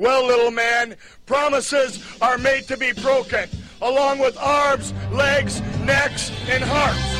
Well, little man, promises are made to be broken, along with arms, legs, necks, and hearts.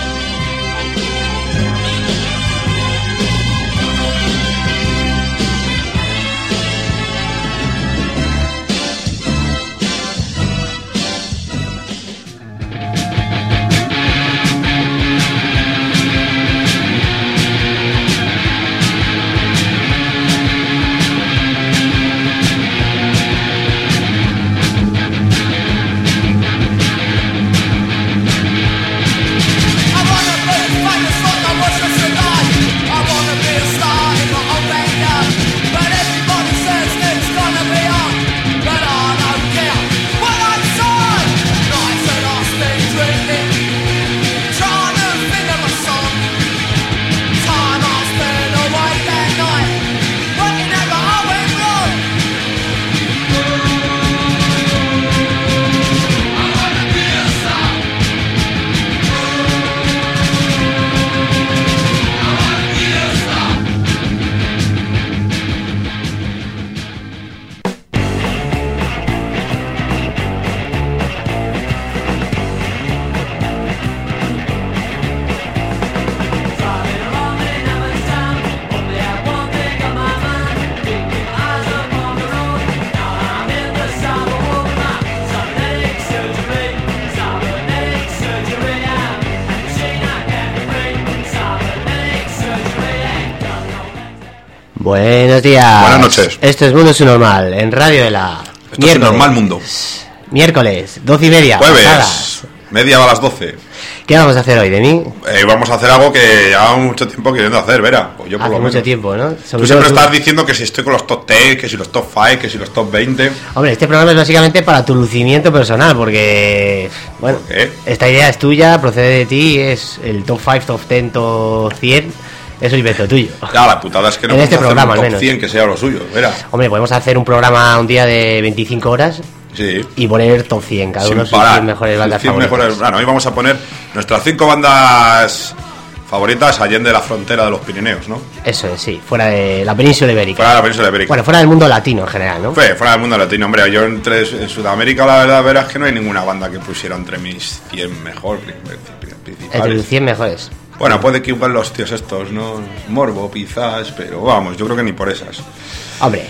Buenos días. Buenas noches. Esto es Mundo Subnormal, en Radio de la... Esto es Normal Mundo. Miércoles, 12:30. Jueves, pasadas. media a las 12. ¿Qué vamos a hacer hoy, Demi? Vamos a hacer algo que llevamos mucho tiempo queriendo hacer, Vera. Pues yo por Hace lo mucho menos. tiempo, ¿no? Tú siempre estás diciendo que si estoy con los top 10, que si los top 5, que si los top 20. Hombre, este programa es básicamente para tu lucimiento personal, porque... Bueno, ¿Por qué? esta idea es tuya, procede de ti, es el top 5, top 10, top 100... Eso es invento tuyo. Ya, la putada es que no En podemos este hacer programa, un al top menos. 100 que sea lo suyo, Vera. Hombre, podemos hacer un programa un día de 25 horas Sí. y poner top 100, cada uno Sin sus parar. 100 mejores bandas 100 favoritas. mejores. Bueno, hoy vamos a poner nuestras 5 bandas favoritas allende la frontera de los Pirineos, ¿no? Eso es, sí, fuera de la península ibérica. Fuera de la península ibérica. Bueno, fuera del mundo latino en general, ¿no? Fuera del mundo latino, hombre. Yo en Sudamérica, la verdad, verás que no hay ninguna banda que pusiera entre mis 100 mejores principales. Entre los 100 mejores. Bueno, puede que igual los tíos estos, ¿no? Morbo, quizás, pero vamos, yo creo que ni por esas. Hombre,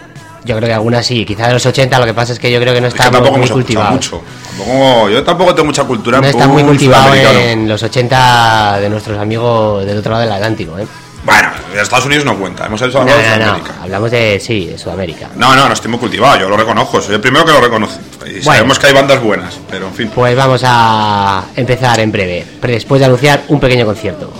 yo creo que algunas sí. Quizás de los 80 lo que pasa es que yo creo que no Es que está tampoco muy hemos escuchado cultivado. mucho. Yo tampoco tengo mucha cultura No en está muy punk cultivado sudamericano. en los 80 de nuestros amigos del otro lado del Atlántico, ¿eh? Bueno, de Estados Unidos no cuenta, hemos hecho No, algo de no, no, Sudamérica. hablamos de, sí, de Sudamérica. No estoy muy cultivado, yo lo reconozco, soy el primero que lo reconoce. Y sabemos que hay bandas buenas, pero en fin. Pues vamos a empezar en breve, después de anunciar un pequeño concierto.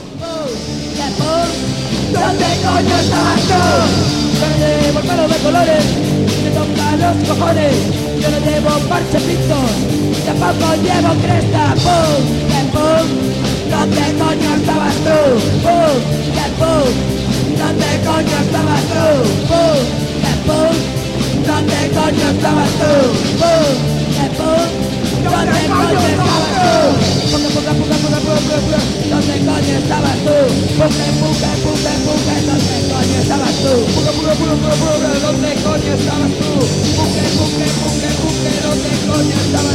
¿Dónde coño estabas tú? Yo no llevo pelo de colores, me tocan los cojones. Yo no llevo parche pintos, tampoco llevo cresta. ¡Pum! ¡Que pum! ¿Dónde coño estabas tú? ¡Pum! ¡Que pum! ¿Dónde coño estabas tú? ¡Pum! ¡Que pum! ¿Dónde coño estabas tú? ¡Pum! ¡Que pum! ¿Dónde coño estabas tú? ¿Dónde coño estabas tú? ¿Dónde coño estabas tú? ¿Dónde coño estabas tú? ¿Dónde coño estabas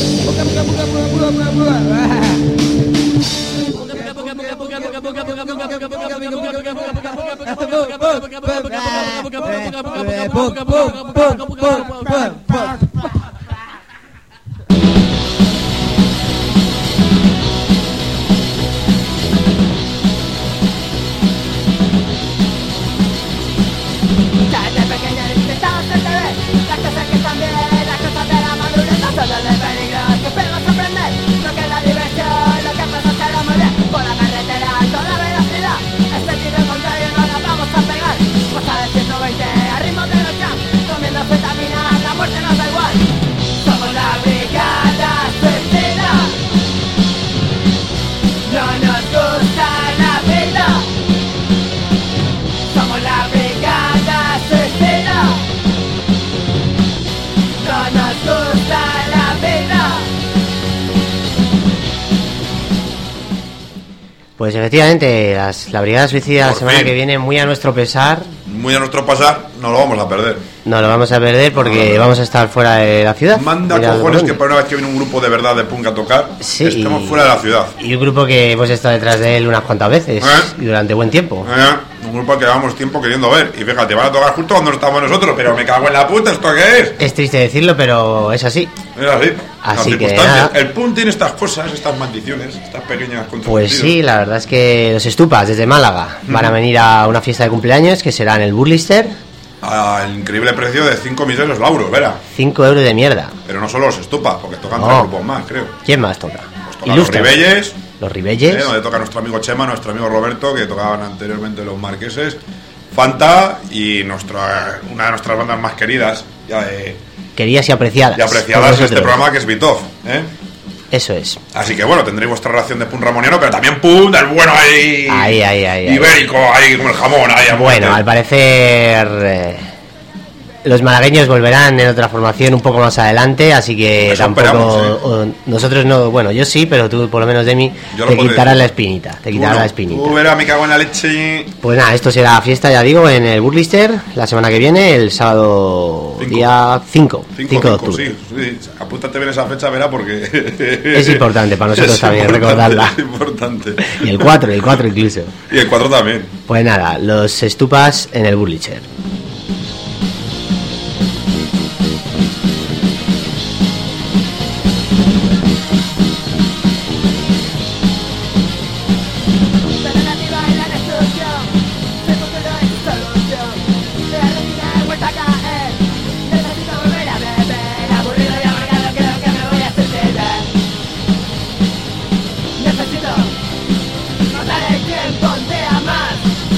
Desde pequeña intentaba ser TV, las cosas que están bien, las cosas de la madurez, no solo de peligro, que esperamos aprender, lo que es la diversión, lo que pasa será muy bien, por la carretera a toda velocidad, este tiro contrario no la vamos a pegar, pasa de 120 a ritmo de los jams, comiendo fetaminas, la muerte nos da igual, somos la brigada suicida, no nos gusta la vida, somos la brigada suicida, no nos gusta la vida. Pues efectivamente, la Brigada Suicida la Por semana fin. que viene, muy a nuestro pesar, Muy a nuestro pasar, no lo vamos a perder. No lo vamos a perder porque vamos a estar fuera de la ciudad. Manda Mira, cojones que por una vez que viene un grupo de verdad de punk a tocar, Sí, estamos fuera de la ciudad. Y un grupo que hemos estado detrás de él unas cuantas veces y durante buen tiempo. Un grupo que llevamos tiempo queriendo ver. Y fíjate, van a tocar justo cuando estamos nosotros, pero me cago en la puta, ¿esto qué es? Es triste decirlo, pero es así. Es así. Así Las que circunstancias. nada. El punk tiene estas cosas, estas maldiciones, estas pequeñas Pues contradicciones. sí, la verdad es que los Estupas desde Málaga van a venir a una fiesta de cumpleaños que será en el Burlister. Al increíble precio de 5 miseros lauros, verá. 5 euros de mierda. Pero no solo los Estupa, porque tocan No. 3 grupos más, creo. ¿Quién más toca? Pues tocan los Ribelles, Los Ribelles. donde toca nuestro amigo Chema, nuestro amigo Roberto, que tocaban anteriormente los Marqueses, Fanta y una de nuestras bandas más queridas Queridas y apreciadas. y apreciadas por en este vosotros. programa, que es Vitov, ¿eh? Eso es. Así que bueno, tendréis vuestra relación de punk ramoniano, pero también punk del bueno ahí. Ahí. Ibérico, ahí como el jamón, ahí a Bueno, muerte. al parecer los malagueños volverán en otra formación un poco más adelante, así que Eso tampoco esperamos, nosotros no, bueno, yo sí, pero tú por lo menos de mí Yo lo te podré quitarás decir. la espinita, te quitarás la espinita. Tú verás, me cago en la leche. Pues nada, esto será fiesta, ya digo, en el Burlister la semana que viene, el sábado día 5 de octubre. Sí, apúntate bien esa fecha, verá, porque Es importante para nosotros es también importante, recordarla. Es importante. Y el 4 incluso. Y el 4 también. Pues nada, los Estupas en el Burlister. Alternativa en la destrucción, el futuro es su solución. La rutina he vuelto a caer, necesito volver a beber. Aburrido y amargado, creo que me voy a suicidar. Necesito matar el tiempo de amar.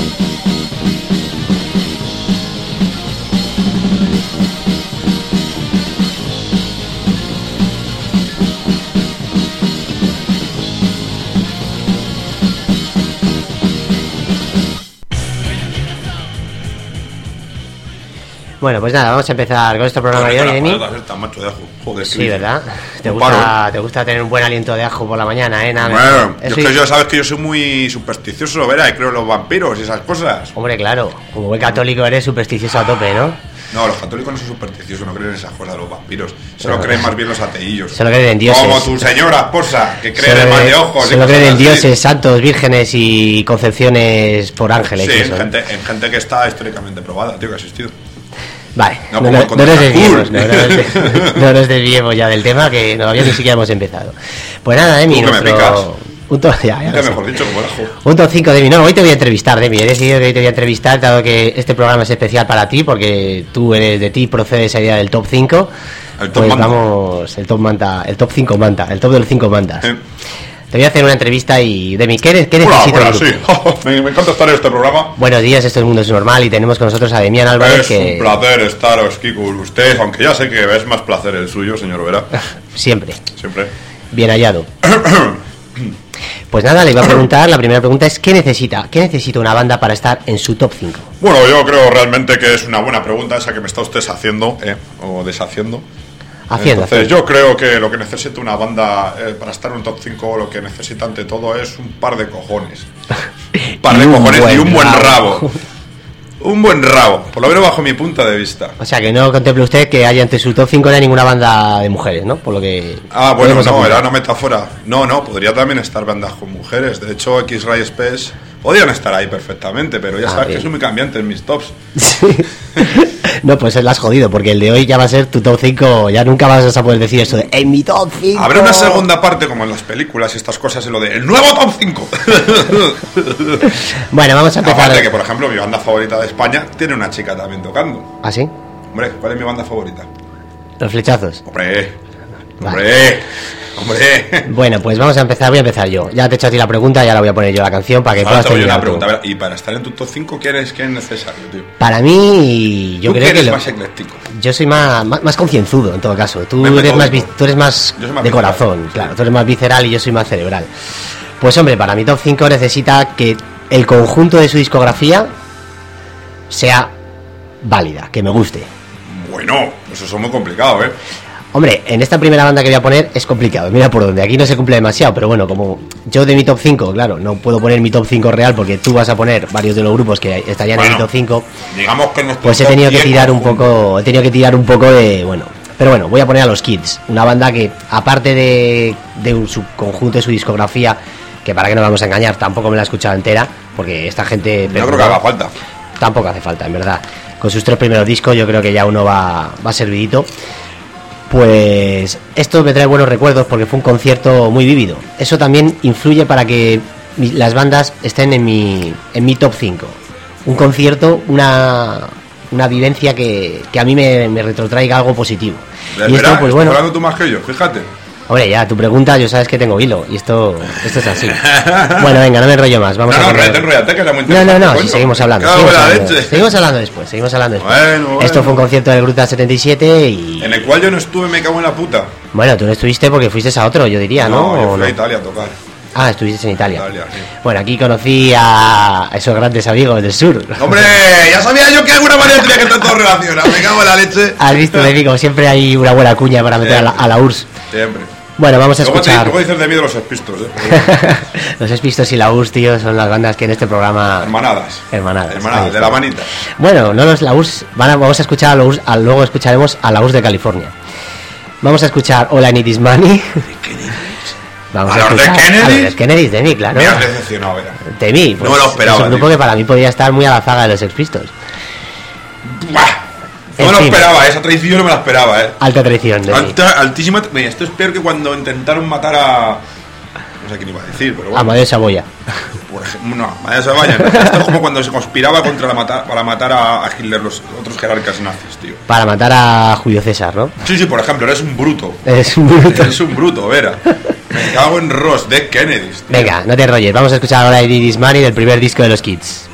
Bueno, pues nada, vamos a empezar con este programa de hoy, Emi. Macho de ajo. Joder, Sí, Cris. ¿verdad? Te No gusta, paro. te gusta tener un buen aliento de ajo por la mañana, ¿eh? Nada, Bueno, eso es que y- yo sabes que yo soy muy supersticioso, verá, y creo en los vampiros y esas cosas. Hombre, claro, como buen católico eres supersticioso a tope, ¿no? No, los católicos no son supersticiosos, no creen en esas cosas de los vampiros. Se lo creen más bien los ateillos. Se lo creen en dioses. Como tu señora esposa, que cree en Se el lo mal creen- de ojos. se y lo creen cosas en así. dioses, santos, vírgenes y concepciones por ángeles. Sí, y eso, ¿eh? en gente que está históricamente probada, tío, que ha existido. Vale, No, no, como no, con no nos Cool. desviemos, no nos desviemos ya del tema, que todavía ni siquiera hemos empezado. Pues nada, Emi, Tú que me picas. Un top, ya Ya lo sé. mejor dicho, como el ajo. Un top 5 de mí. No, hoy te voy a entrevistar, Demi. He decidido que hoy te voy a entrevistar, dado que este programa es especial para ti, porque tú eres de ti, procede esa idea del top 5. El top pues manta. vamos, el top manta, el top 5 manta, el top de los 5 mantas. Te voy a hacer una entrevista y, Demi, ¿qué Hola, necesito buenas, del sí. grupo? Me encanta estar en este programa. Buenos días, esto es Mundo es Normal y tenemos con nosotros a Demián Álvarez, Es que un placer estar aquí con usted, aunque ya sé que es más placer el suyo, señor Vera. siempre, Siempre. bien hallado. Pues nada, le iba a preguntar, la primera pregunta es ¿qué necesita una banda para estar en su top 5? Bueno, yo creo realmente que es una buena pregunta esa que me está usted haciendo, o deshaciendo. Entonces, yo creo que lo que necesita una banda para estar en un top 5, lo que necesita ante todo es un par de cojones. Un par de cojones y un buen rabo. Un buen rabo, por lo menos bajo mi punto de vista. O sea, que no contemple usted que haya entre su top 5 no hay ninguna banda de mujeres, ¿no? Por lo que... Ah, bueno, podemos no, apuntar. era una metáfora. No, podría también estar bandas con mujeres. De hecho, X-Ray Space podrían estar ahí perfectamente, pero ya sabes bien. que soy muy cambiante en mis tops. No, pues la has jodido, porque el de hoy ya va a ser tu top 5, ya nunca vas a poder decir eso de en mi top 5. Habrá una segunda parte, como en las películas y estas cosas, en lo de el nuevo top 5. Bueno, vamos a empezar. Aparte que, por ejemplo, mi banda favorita de España tiene una chica también tocando. ¿Ah, sí? Hombre, ¿cuál es mi banda favorita? Los flechazos. Hombre, Vale. hombre. Bueno, pues vamos a empezar, voy a empezar yo. Ya te he hecho a ti la pregunta y ahora voy a poner yo la canción para que Ahora puedas te voy a una terminar pregunta. tú. A ver, y para estar en tu top 5, ¿qué es necesario, tío? Para mí, yo ¿Tú creo que eres que más ecléctico? yo soy más concienzudo en todo caso. Tú Más eres más, metódico. tú eres más Yo soy más de visceral. corazón, claro. Tú eres más visceral y yo soy más cerebral. Pues hombre, para mi top 5 necesita que el conjunto de su discografía sea válida, que me guste. Bueno, eso es muy complicado, ¿eh? Hombre, en esta primera banda que voy a poner es complicado, mira por dónde, aquí no se cumple demasiado, pero bueno, como yo de mi top 5, claro, no puedo poner mi top 5 real porque tú vas a poner varios de los grupos que estarían en mi top 5, digamos que pues he tenido que tirar un poco, de, bueno, pero bueno, voy a poner a los Kids, una banda que aparte de su conjunto de su discografía, que para qué nos vamos a engañar, tampoco me la he escuchado entera, porque esta gente... Yo creo que haga falta. Tampoco hace falta, en verdad. Con sus 3 primeros discos yo creo que ya uno va servidito. Pues esto me trae buenos recuerdos porque fue un concierto muy vívido. Eso también influye para que las bandas estén en mi top 5. Un concierto, una vivencia que a mí me retrotraiga algo positivo. Y esto, pues bueno... hablando tú más que yo, fíjate. Hombre, ya, tu pregunta, yo sabes que tengo hilo, y esto es así. Bueno, venga, no me enrollo más, vamos a... enrollate, que era muy interesante. No, si seguimos hablando. Seguimos hablando después. Bueno. Esto fue un concierto del Gruta 77 y... En el cual yo no estuve, me cago en la puta. Bueno, tú no estuviste porque fuiste a otro, yo diría, ¿no? No, yo fui a Italia a tocar. Ah, estuviste en Italia. Sí. Bueno, aquí conocí a esos grandes amigos del sur. ¡Hombre! Ya sabía yo que de alguna manera tenía que estar todo relacionado. Me cago en la leche. Has visto, me digo, siempre hay una buena cuña para meter a la URSS. Siempre. Bueno, vamos a escuchar... Luego dices de mí de los Espistos, Los Espistos y la URSS, tío, son las bandas que en este programa... Hermanadas, de la manita. Bueno, no la URSS, vamos a escuchar a la URSS, luego escucharemos a la URSS de California. Vamos a escuchar All I Need Is Money. Vamos a escuchar a los Kennedys, de mí, claro. Me has decepcionado, verá. De mí, pues, no me lo esperaba. Es un grupo que para mí podría estar muy a la zaga de los Sex Pistols. No me lo esperaba, esa traición no me la esperaba, Alta traición, altísima. Mira, esto es peor que cuando intentaron matar a... No sé quién iba a decir, pero bueno. Amadeo Saboya. Por ejemplo, no, Amadeo Saboya no. Esto es como cuando se conspiraba para matar a Hitler, los otros jerarcas nazis, tío. Para matar a Julio César, ¿no? Sí, por ejemplo, eres un bruto. Eres un bruto, Vera. Me cago en Ross, Dead Kennedys, tío. Venga, no te enrolles, vamos a escuchar ahora All I Need Is Money del primer disco de los Kids.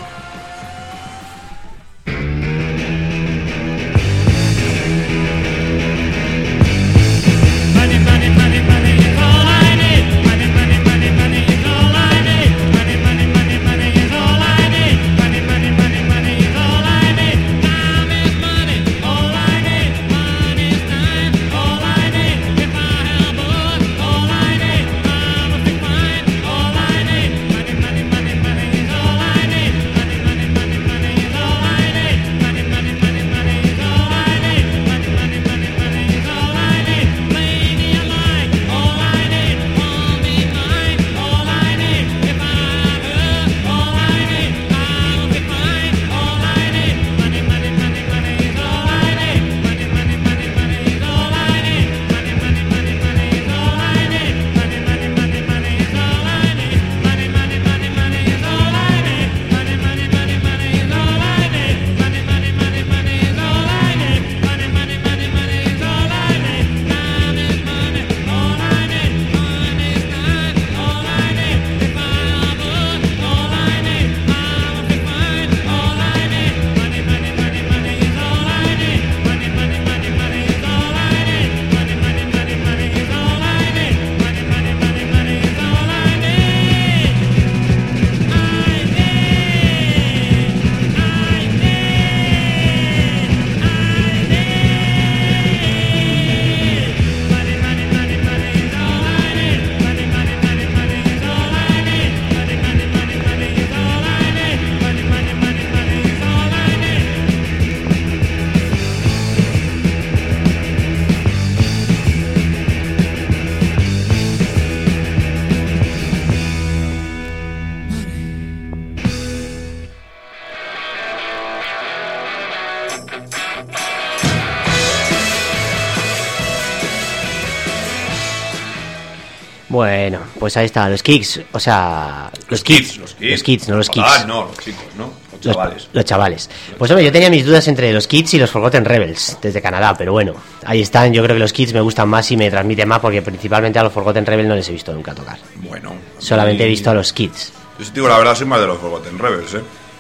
Bueno, pues ahí está, los Kicks, o sea... Los kids, no los Kicks. Ah, no, los chicos, ¿no? Los chavales. Pues hombre, yo tenía mis dudas entre los Kids y los Forgotten Rebels, desde Canadá, pero bueno, ahí están. Yo creo que los Kids me gustan más y me transmiten más, porque principalmente a los Forgotten Rebels no les he visto nunca tocar. Bueno. Solamente he visto a los Kids. Yo sí digo la verdad, soy más de los Forgotten Rebels,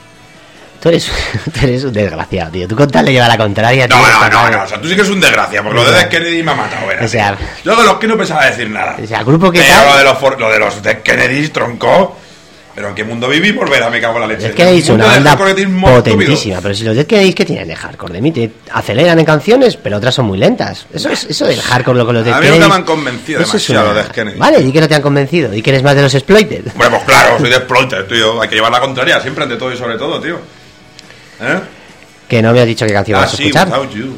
Tú eres un desgraciado, tío. Tú con tal le lleva la contraria. No, o sea, tú sí que eres un desgraciado, porque lo de Dead Kennedy me ha matado, ¿verdad? O sea... Yo de los que no pensaba decir nada. O sea, grupo que tal... Lo de los Dead Kennedys, tronco... Pero ¿en qué mundo vivimos? Verá, me cago en la leche. Dead Kennedys es una banda potentísima, pero si los Dead Kennedys, ¿qué tienen de hardcore? De mí te aceleran en canciones, pero otras son muy lentas. Eso del hardcore con los Dead Kennedys. A mí nunca me han convencido demasiado los Dead Kennedys. Vale, di que no te han convencido, di que eres más de los Exploited. Bueno, pues claro, soy de Exploited, tío. Hay que llevar la contraria siempre ante todo y sobre todo, tío. Que no me has dicho qué canción vas a escuchar. Without You.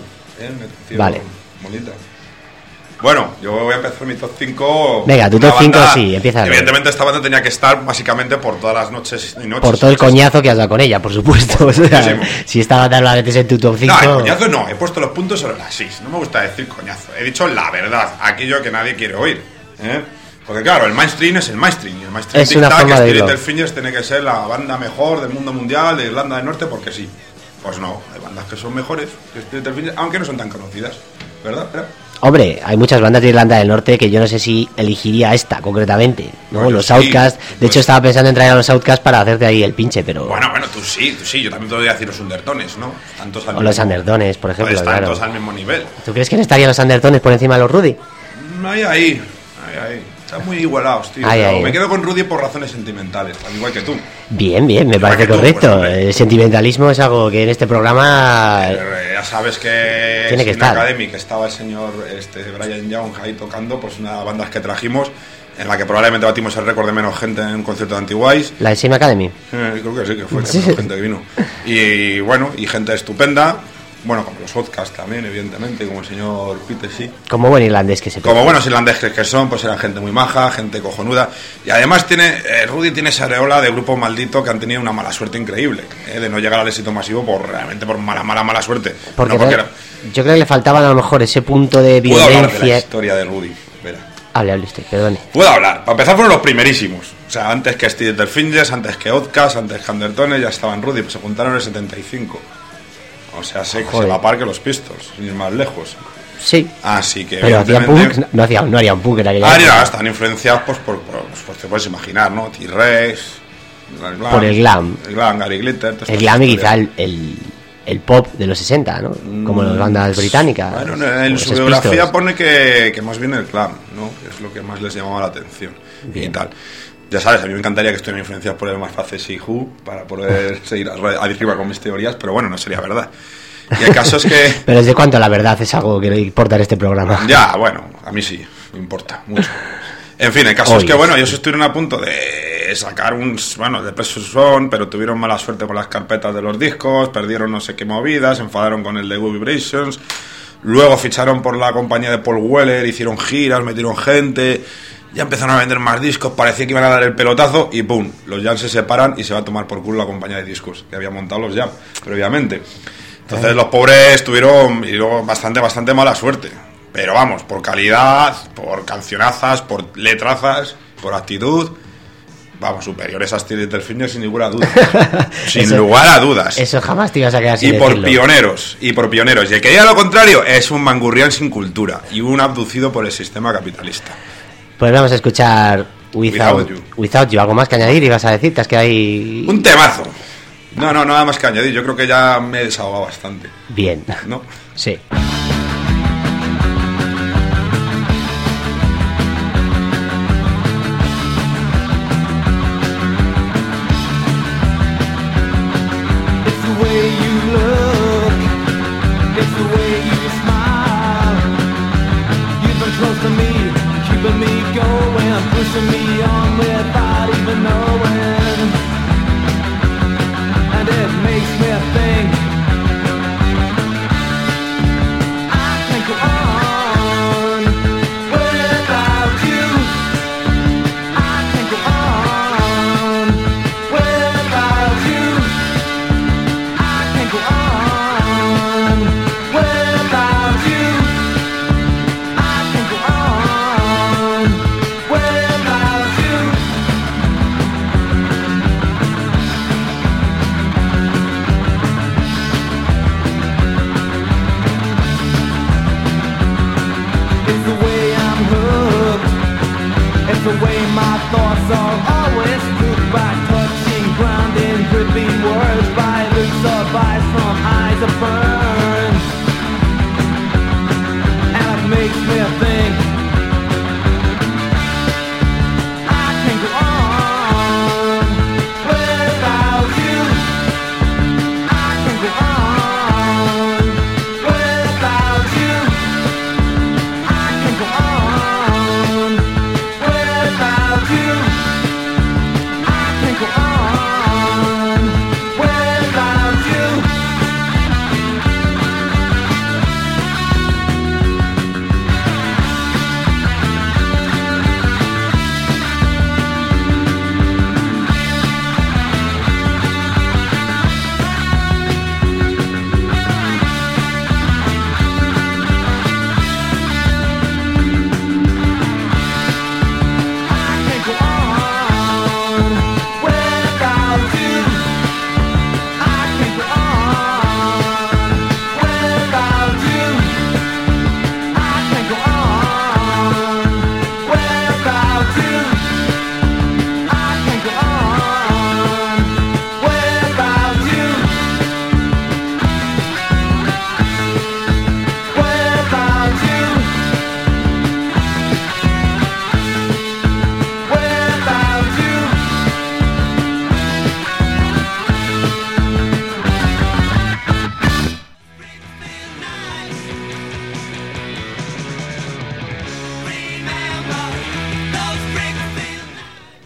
Vale. Bonita. Bueno, yo voy a empezar mi top 5. Venga, tu top 5 sí, empieza. Evidentemente esta banda tenía que estar básicamente por todas las noches y noches. Por todo el coñazo que has dado con ella, por supuesto. O sea, si esta banda la metes en tu top 5... No, el coñazo no, he puesto los puntos sobre las 6. No me gusta decir coñazo, he dicho la verdad, aquello que nadie quiere oír. Porque claro, el mainstream es el mainstream. Y el mainstream es una forma que de Spirit Fingers tiene que ser la banda mejor del mundo mundial, de Irlanda del Norte, porque sí. Pues no, hay bandas que son mejores que Spirit Fingers, aunque no son tan conocidas, ¿verdad? Hombre, hay muchas bandas de Irlanda del Norte que yo no sé si elegiría esta concretamente, ¿no? Bueno, los sí, Outcasts. De hecho, estaba pensando en traer a los Outcasts para hacerte ahí el pinche, pero... Bueno, tú sí. Yo también te voy a decir los Undertones, ¿no? Tantos o los Undertones, por ejemplo, están claro. todos al mismo nivel. ¿Tú crees que no estarían los Undertones por encima de los Rudy? Ahí. Están muy igualados, tío. Me quedo con Rudy por razones sentimentales, al igual que tú. Bien, me parece correcto. Pues, el sentimentalismo es algo que en este programa... ya sabes que tiene que estar. Academy, que estaba el señor Brian Young ahí tocando, pues una de las bandas que trajimos, en la que probablemente batimos el récord de menos gente en un concierto de Anti-Wise. ¿La de Same Academy? Creo que sí, que fue menos gente que vino. Y bueno, y gente estupenda. Bueno, como los Outcasts también, evidentemente, como el señor Peter, sí. Como buen irlandés que se Como buenos irlandeses que son, pues eran gente muy maja, gente cojonuda. Y además Rudy tiene esa areola de grupo maldito que han tenido una mala suerte increíble, de no llegar al éxito masivo realmente por mala suerte. Porque yo creo que le faltaban a lo mejor ese punto de violencia. Puedo hablar de la historia de Rudy, verá. Hable usted, perdone. Puedo hablar. Para empezar fueron los primerísimos. O sea, antes que Steely Fingers, antes que Outcast, antes que Undertones, ya estaban Rudy, pues se juntaron en el 75. O sea, se va a par que los Pistols, sin ir más lejos. Sí. Así que pero hacían punk, no harían punk en aquella época. Están influenciados pues te puedes imaginar, ¿no? T-Rex, por el glam. El glam, Gary Glitter. El glam y quizá el pop de los 60, ¿no? Como las bandas británicas. Bueno, en su biografía pone que más bien el glam, ¿no? Es lo que más les llamaba la atención. Bien. Y tal. Ya sabes, a mí me encantaría que estuvieran influenciados por el más fácil y Who para poder seguir arriba con mis teorías, pero bueno, no sería verdad. Y el caso es que... Pero ¿desde cuánto la verdad es algo que no importa en este programa? Ya, bueno, a mí sí, me importa mucho. En fin, el caso es que, bueno, ellos estuvieron a punto de sacar de Precious Son, pero tuvieron mala suerte con las carpetas de los discos, perdieron no sé qué movidas, se enfadaron con el de Good Vibrations, luego ficharon por la compañía de Paul Weller, hicieron giras, metieron gente... Ya empezaron a vender más discos, parecía que iban a dar el pelotazo y ¡pum! Los Jam se separan y se va a tomar por culo la compañía de discos que había montado los Jam previamente. Entonces los pobres tuvieron y luego bastante mala suerte. Pero vamos, por calidad, por cancionazas, por letrazas, por actitud, vamos, superiores a Steely Fingers sin ninguna duda. Sin lugar a dudas. Eso jamás te ibas a quedar sin decirlo. Y por pioneros. Y el que diga lo contrario es un mangurrián sin cultura y un abducido por el sistema capitalista. Pues vamos a escuchar Without You. ¿Algo más que añadir? ¿Ibas a decir? ¿Te has quedado ahí? Un temazo. No, nada más que añadir. Yo creo que ya me he desahogado bastante. Bien. ¿No? Sí.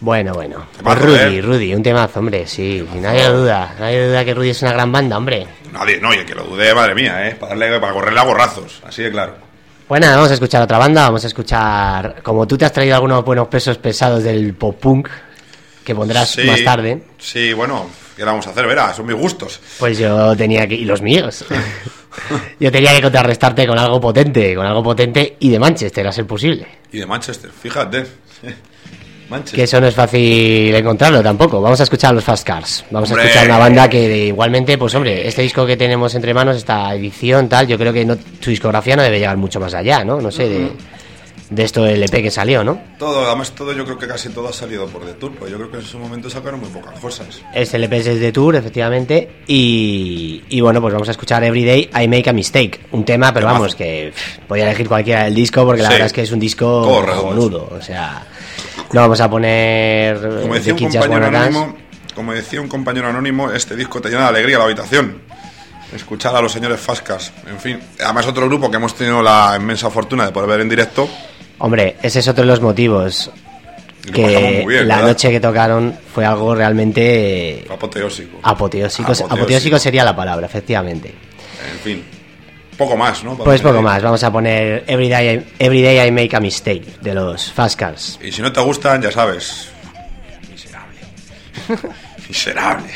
Bueno. Pues Rudy, un temazo, hombre, sí. Nadie duda que Rudy es una gran banda, hombre. Nadie, no, y el que lo dude, madre mía, para correrle a gorrazos, así de claro. Pues nada, vamos a escuchar otra banda, vamos a escuchar, como tú te has traído algunos buenos pesos pesados del pop punk, que pondrás más tarde. Sí, bueno, ¿qué le vamos a hacer? Verá, son mis gustos. Pues yo tenía que, y los míos, yo tenía que contrarrestarte con algo potente y de Manchester, a ser posible. Y de Manchester, fíjate. Manchester. Que eso no es fácil encontrarlo tampoco. Vamos a escuchar a los Fast Cars. Vamos a escuchar una banda que igualmente, pues hombre, este disco que tenemos entre manos, esta edición tal, yo creo que su discografía no debe llegar mucho más allá, ¿no? No sé, de esto del EP que salió, ¿no? Además yo creo que casi todo ha salido por The Tour, pues yo creo que en su momento sacaron muy pocas cosas. Este LP es The Tour, efectivamente, y bueno, pues vamos a escuchar Everyday I Make a Mistake, un tema, pero vamos, que podía elegir cualquiera del disco, porque la verdad es que es un disco cojonudo, o sea... No vamos a poner... Como decía un compañero anónimo, este disco te llena de alegría la habitación. Escuchar a los señores Fast Cars, en fin. Además, otro grupo que hemos tenido la inmensa fortuna de poder ver en directo. Hombre, ese es otro de los motivos. Que bien, la noche que tocaron fue algo realmente... Apoteósico sería la palabra, efectivamente. En fin. Poco más, ¿no? Pues poco más, vamos a poner Everyday I Make a Mistake de los Fast Cars. Y si no te gustan, ya sabes, miserable.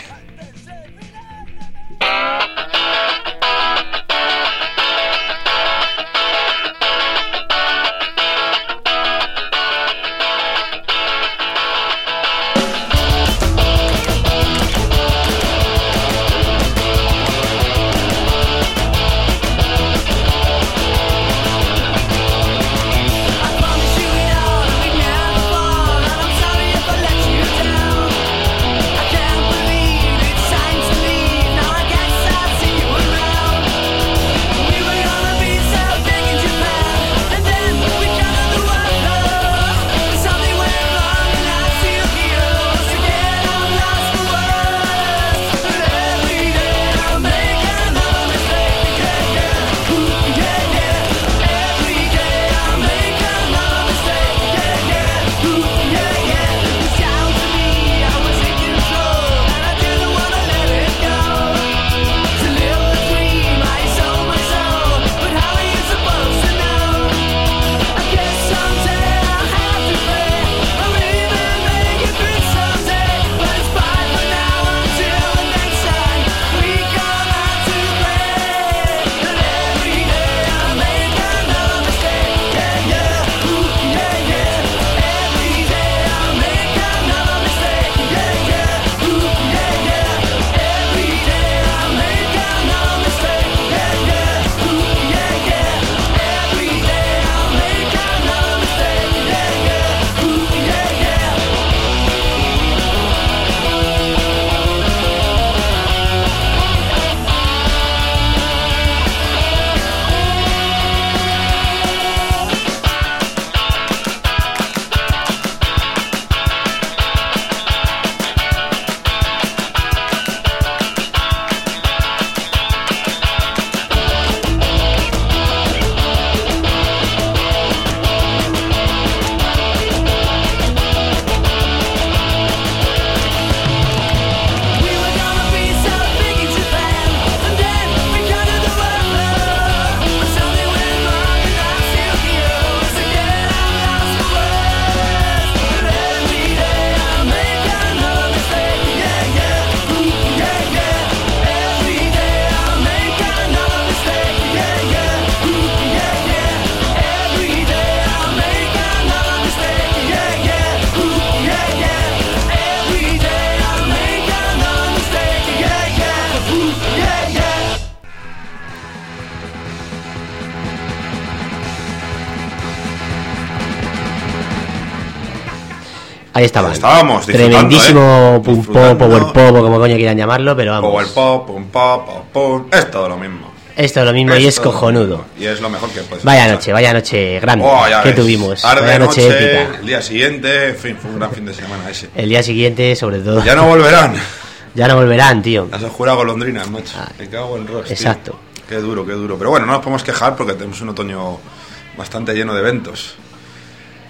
Ahí estaban. Estábamos tremendísimo pum pop, power pop, o como coño quieran llamarlo, pero vamos. Power pop, pum pop, es todo lo mismo. Esto es lo mismo y es cojonudo. Y es lo mejor que puedes Vaya noche grande que tuvimos. Tarde, vaya noche épica. El día siguiente, en fin, fue un gran fin de semana ese. El día siguiente, sobre todo. Ya no volverán. Ya no volverán, tío. Las oscuras golondrinas, macho. Me cago en Ross. Exacto. Tío. Qué duro. Pero bueno, no nos podemos quejar porque tenemos un otoño bastante lleno de eventos.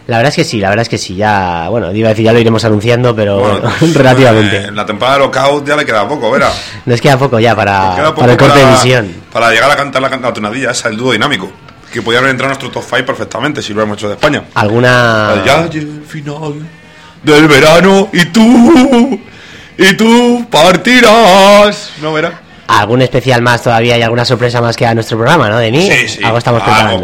La verdad es que sí, ya, bueno, iba a decir, ya lo iremos anunciando, pero bueno, relativamente. En la temporada de Lockout ya le queda poco, ¿verdad? Nos queda poco ya para el corte de emisión. Para llegar a cantar la tonadilla esa, el dúo dinámico, que podía haber entrado en nuestro top 5 perfectamente si lo hemos hecho de España. ¿Alguna...? Ya llega el final del verano y tú partirás, ¿no verás? ¿Algún especial más todavía y alguna sorpresa más que a nuestro programa, no? De mí. Sí. Algo estamos preparando.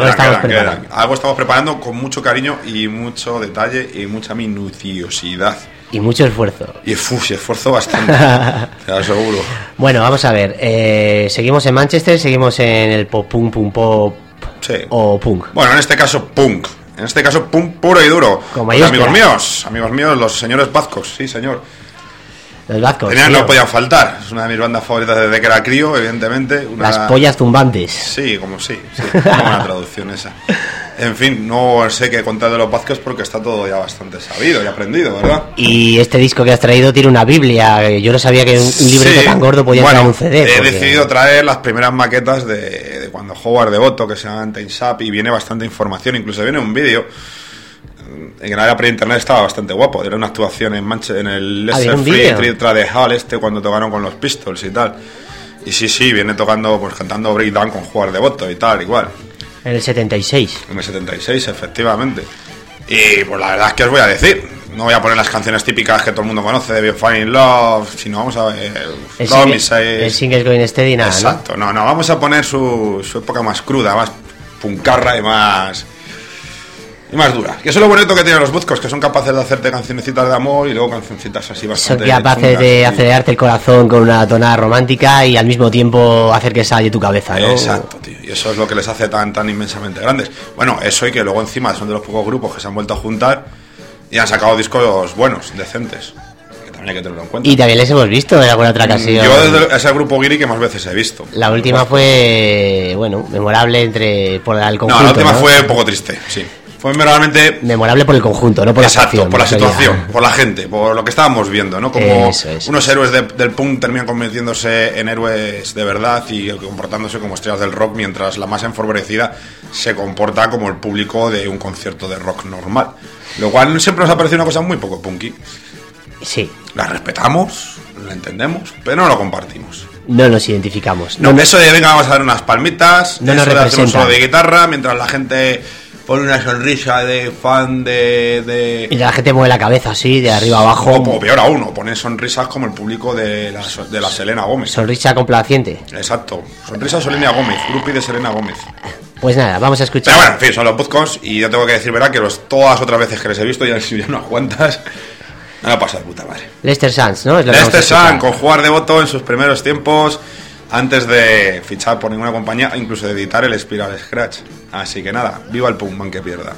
Algo estamos preparando con mucho cariño y mucho detalle y mucha minuciosidad. Y mucho esfuerzo. Y esfuerzo bastante, te lo aseguro. Bueno, vamos a ver. Seguimos en Manchester, seguimos en el pop pop. Sí. O punk. Bueno, en este caso punk. En este caso punk puro y duro. Amigos míos, los señores vascos, sí señor. Los vascos. No podían faltar. Es una de mis bandas favoritas desde que era crío, evidentemente. Las pollas zumbantes. Sí, como sí. Una buena traducción esa. En fin, no sé qué contar de los vascos porque está todo ya bastante sabido y aprendido, ¿verdad? Y este disco que has traído tiene una Biblia. Yo no sabía que un libreto tan gordo podía traer un CD. He decidido traer las primeras maquetas de cuando Howard Devoto, que se llama Time's Up, y viene bastante información. Incluso viene un vídeo. En el área pre-internet estaba bastante guapo. Era una actuación en el Leicester Free Theatre de Hall cuando tocaron con los Pistols y tal. Y sí, viene tocando, pues cantando Breakdown con Howard Devoto y tal, igual. En el 76. En el 76, efectivamente. Y pues la verdad es que os voy a decir, no voy a poner las canciones típicas que todo el mundo conoce de Be Fine in Love, sino vamos a ver el Singles Going Steady, nada. Exacto, no, vamos a poner su época más cruda, más puncarra y más dura. Y eso es lo bonito que tienen los Buzzcocks, que son capaces de hacerte cancionecitas de amor y luego cancioncitas así bastante... Son capaces de acelerarte el corazón con una tonada romántica y al mismo tiempo hacer que salle tu cabeza, ¿no? Exacto, tío. Y eso es lo que les hace tan inmensamente grandes. Bueno, eso y que luego encima son de los pocos grupos que se han vuelto a juntar y han sacado discos buenos, decentes. Que también hay que tenerlo en cuenta. Y también les hemos visto en alguna otra ocasión. Yo es el grupo Guiri que más veces he visto. La última fue, bueno, memorable por el conjunto. No, la última fue un poco triste, sí. Fue memorable por el conjunto, no por la situación. Por la situación, por la gente, por lo que estábamos viendo, ¿no? Como unos héroes del punk terminan convirtiéndose en héroes de verdad y comportándose como estrellas del rock, mientras la masa enfurecida se comporta como el público de un concierto de rock normal. Lo cual siempre nos ha parecido una cosa muy poco punky. Sí. La respetamos, la entendemos, pero no lo compartimos. No nos identificamos. No, eso de venga, vamos a dar unas palmitas, no eso nos de hacer un solo de guitarra, mientras la gente... pone una sonrisa de fan de... Y la gente mueve la cabeza así, de arriba abajo. O peor aún, pone sonrisas como el público de la Selena Gómez. Sonrisa complaciente. Exacto. Sonrisa Selena Gómez, grupi de Selena Gómez. Pues nada, vamos a escuchar. Pero bueno, en fin, son los Buzzcocks y yo tengo que decir, ¿verdad? Que todas las otras veces que les he visto, ya unas cuantas, me ha pasado de puta madre. Lester Sands, ¿no? Lester Sands, con Howard Devoto en sus primeros tiempos, antes de fichar por ninguna compañía, incluso de editar el Spiral Scratch. Así que nada, viva el punk, man que pierda.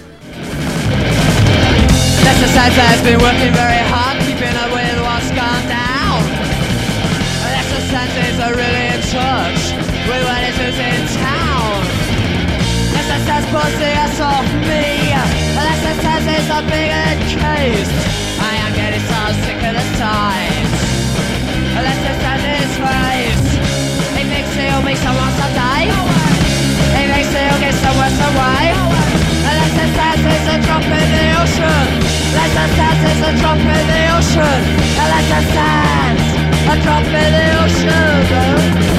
Lester Sands has been working very hard, keeping up with what's gone down. Lester Sands is really in touch with what is in town. Lester Sands pussy us off me. Lester Sands is a bigger case. I am getting so sick of the sights. Lester Sands is face. It makes you make someone someday. It makes you get somewhere away. Lester Sands is a drop in the ocean. Lester Sands is a drop in the ocean. Lester Sands, a drop in the ocean.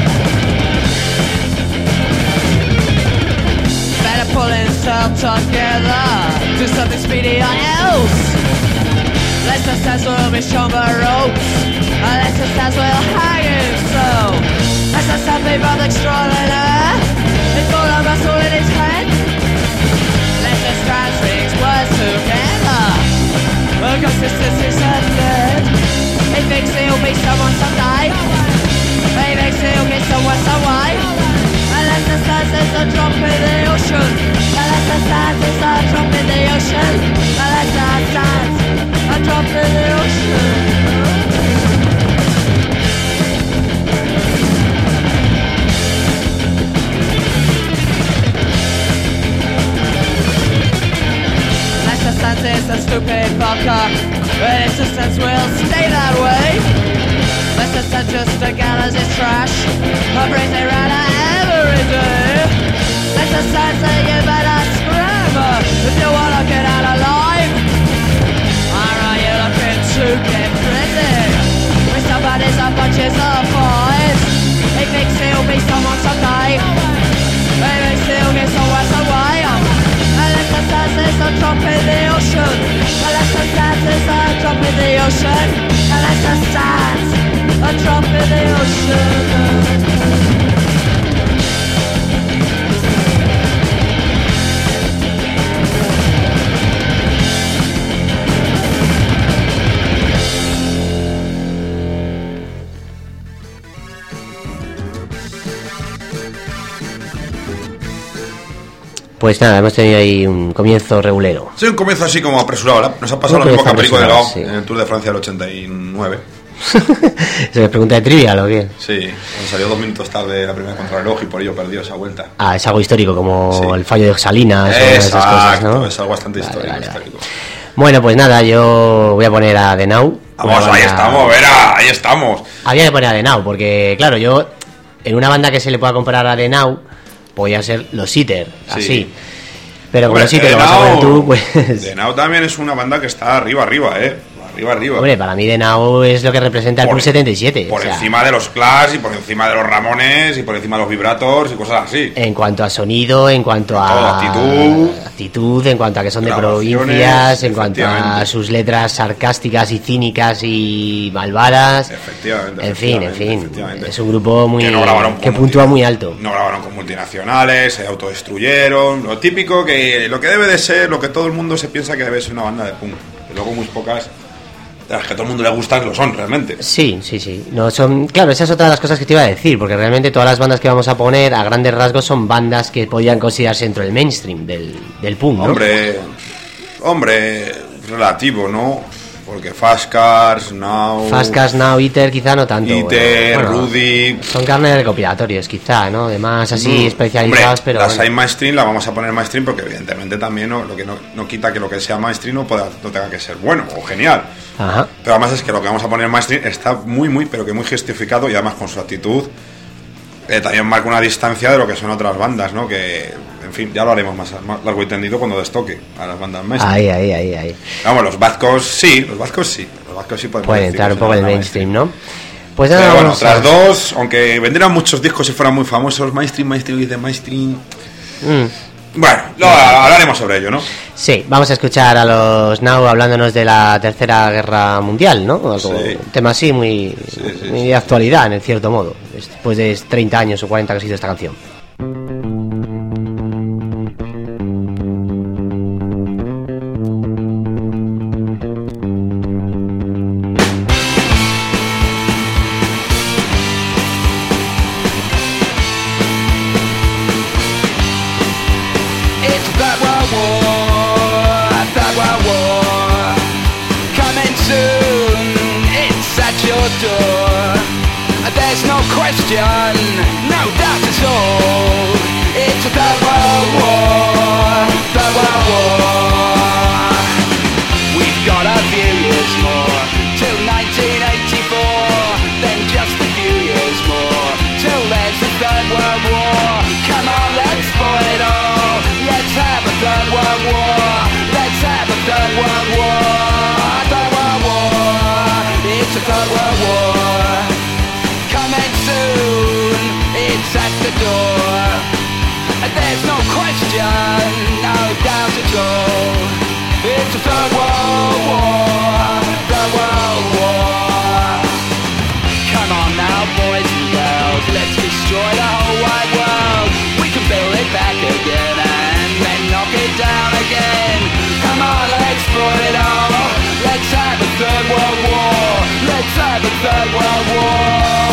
Better pull himself together, do something speedy or else. Lester Sands will be stronger ropes. Lester Sands will hang himself. Lester Sands be both extraordinary. It's full of muscle in his head. Lester Sands rings words together. Well, consistency's dead. He thinks he'll be someone someday. He thinks he'll get somewhere some way. Lester Sands is a drop in the ocean. Lester Sands is a drop in the ocean. Lester Sands, a drop in the ocean. Lester Sands is a stupid fucker, but Lester Sands will stay that way. Lester Sands just gathers his trash, brings it around every day. Lester Sands, you better scram if you wanna get will be someone someday. Maybe still get somewhere someway. Unless the stars is a drop in the ocean. Unless the stars is a drop in the ocean. Unless the stars a drop in the ocean. Pues nada, hemos tenido ahí un comienzo regulero. Sí, un comienzo así como apresurado. Nos ha pasado lo mismo que a Perico Delgado en el Tour de Francia del 89. ¿Se me pregunta de trivial o qué? Sí, salió 2 minutos tarde la primera contrarreloj y por ello perdió esa vuelta. Ah, es algo histórico, como sí. El fallo de Salinas. Exacto, esas cosas, ¿no? Es algo bastante histórico. Bueno, pues nada, yo voy a poner a The Now. Vamos, ahí estamos, Vera, ahí estamos. Había que poner a The Now, porque claro, yo en una banda que se le pueda comparar a The Now, podía ser Los Eater, sí. Así. Pero con Los Eater lo vas a poner tú, pues... The Now también es una banda que está arriba, arriba. Hombre, para mí The Now es lo que representa el Pulse 77. Por encima de los Clash y por encima de los Ramones y por encima de los Vibrators y cosas así. En cuanto a sonido, en cuanto a actitud, en cuanto a que son de provincias, en cuanto a sus letras sarcásticas y cínicas y malvadas. Efectivamente. En fin. Es un grupo muy que puntúa muy alto. No grabaron con multinacionales, se autodestruyeron. Lo típico que lo que debe de ser, lo que todo el mundo se piensa que debe ser una banda de punk. Que luego muy pocas... Las que a todo el mundo le gustan lo son realmente. Sí. No son, claro, esa es otra de las cosas que te iba a decir, porque realmente todas las bandas que vamos a poner a grandes rasgos son bandas que podían considerarse dentro del mainstream del punk, ¿no? Hombre, relativo, ¿no? Porque Fast Cars, Now, Eater quizá no tanto. Eater, Rudy... Son carnes recopilatorios quizá, ¿no? Además así especializadas, hombre, pero... La Side Mainstream la vamos a poner mainstream porque evidentemente también lo que no quita que lo que sea mainstream no tenga que ser bueno o genial. Ajá. Pero además es que lo que vamos a poner mainstream está muy, pero que muy justificado y además con su actitud también marca una distancia de lo que son otras bandas, ¿no? Que... En fin, ya lo haremos más largo y tendido cuando destoque a las bandas mainstream. Ahí. Vamos, los Vazcos sí pueden entrar un poco en el mainstream, ¿no? Pues nada, pero bueno, otras dos, aunque vendieran muchos discos y fueran muy famosos, mainstream. Bueno, hablaremos sobre ello, ¿no? Sí, vamos a escuchar a los Now hablándonos de la Tercera Guerra Mundial, ¿no? Un tema así muy de actualidad, en cierto modo, después de 30 años o 40 que ha sido esta canción. There's no question, no doubt at all. It's a third world war, third world war. We've got a few years more till 1984, then just a few years more till there's a third world war. Come on, let's spoil it all. Let's have a third world war. Let's have a third world war. Third world war. It's a third world war. It's at the door. There's no question, no doubt at all. It's a third world war, third world war. Come on now, boys and girls, let's destroy the whole wide world. We can build it back again and then knock it down again. Come on, let's spoil it all. Let's have a third world war. Let's have a third world war.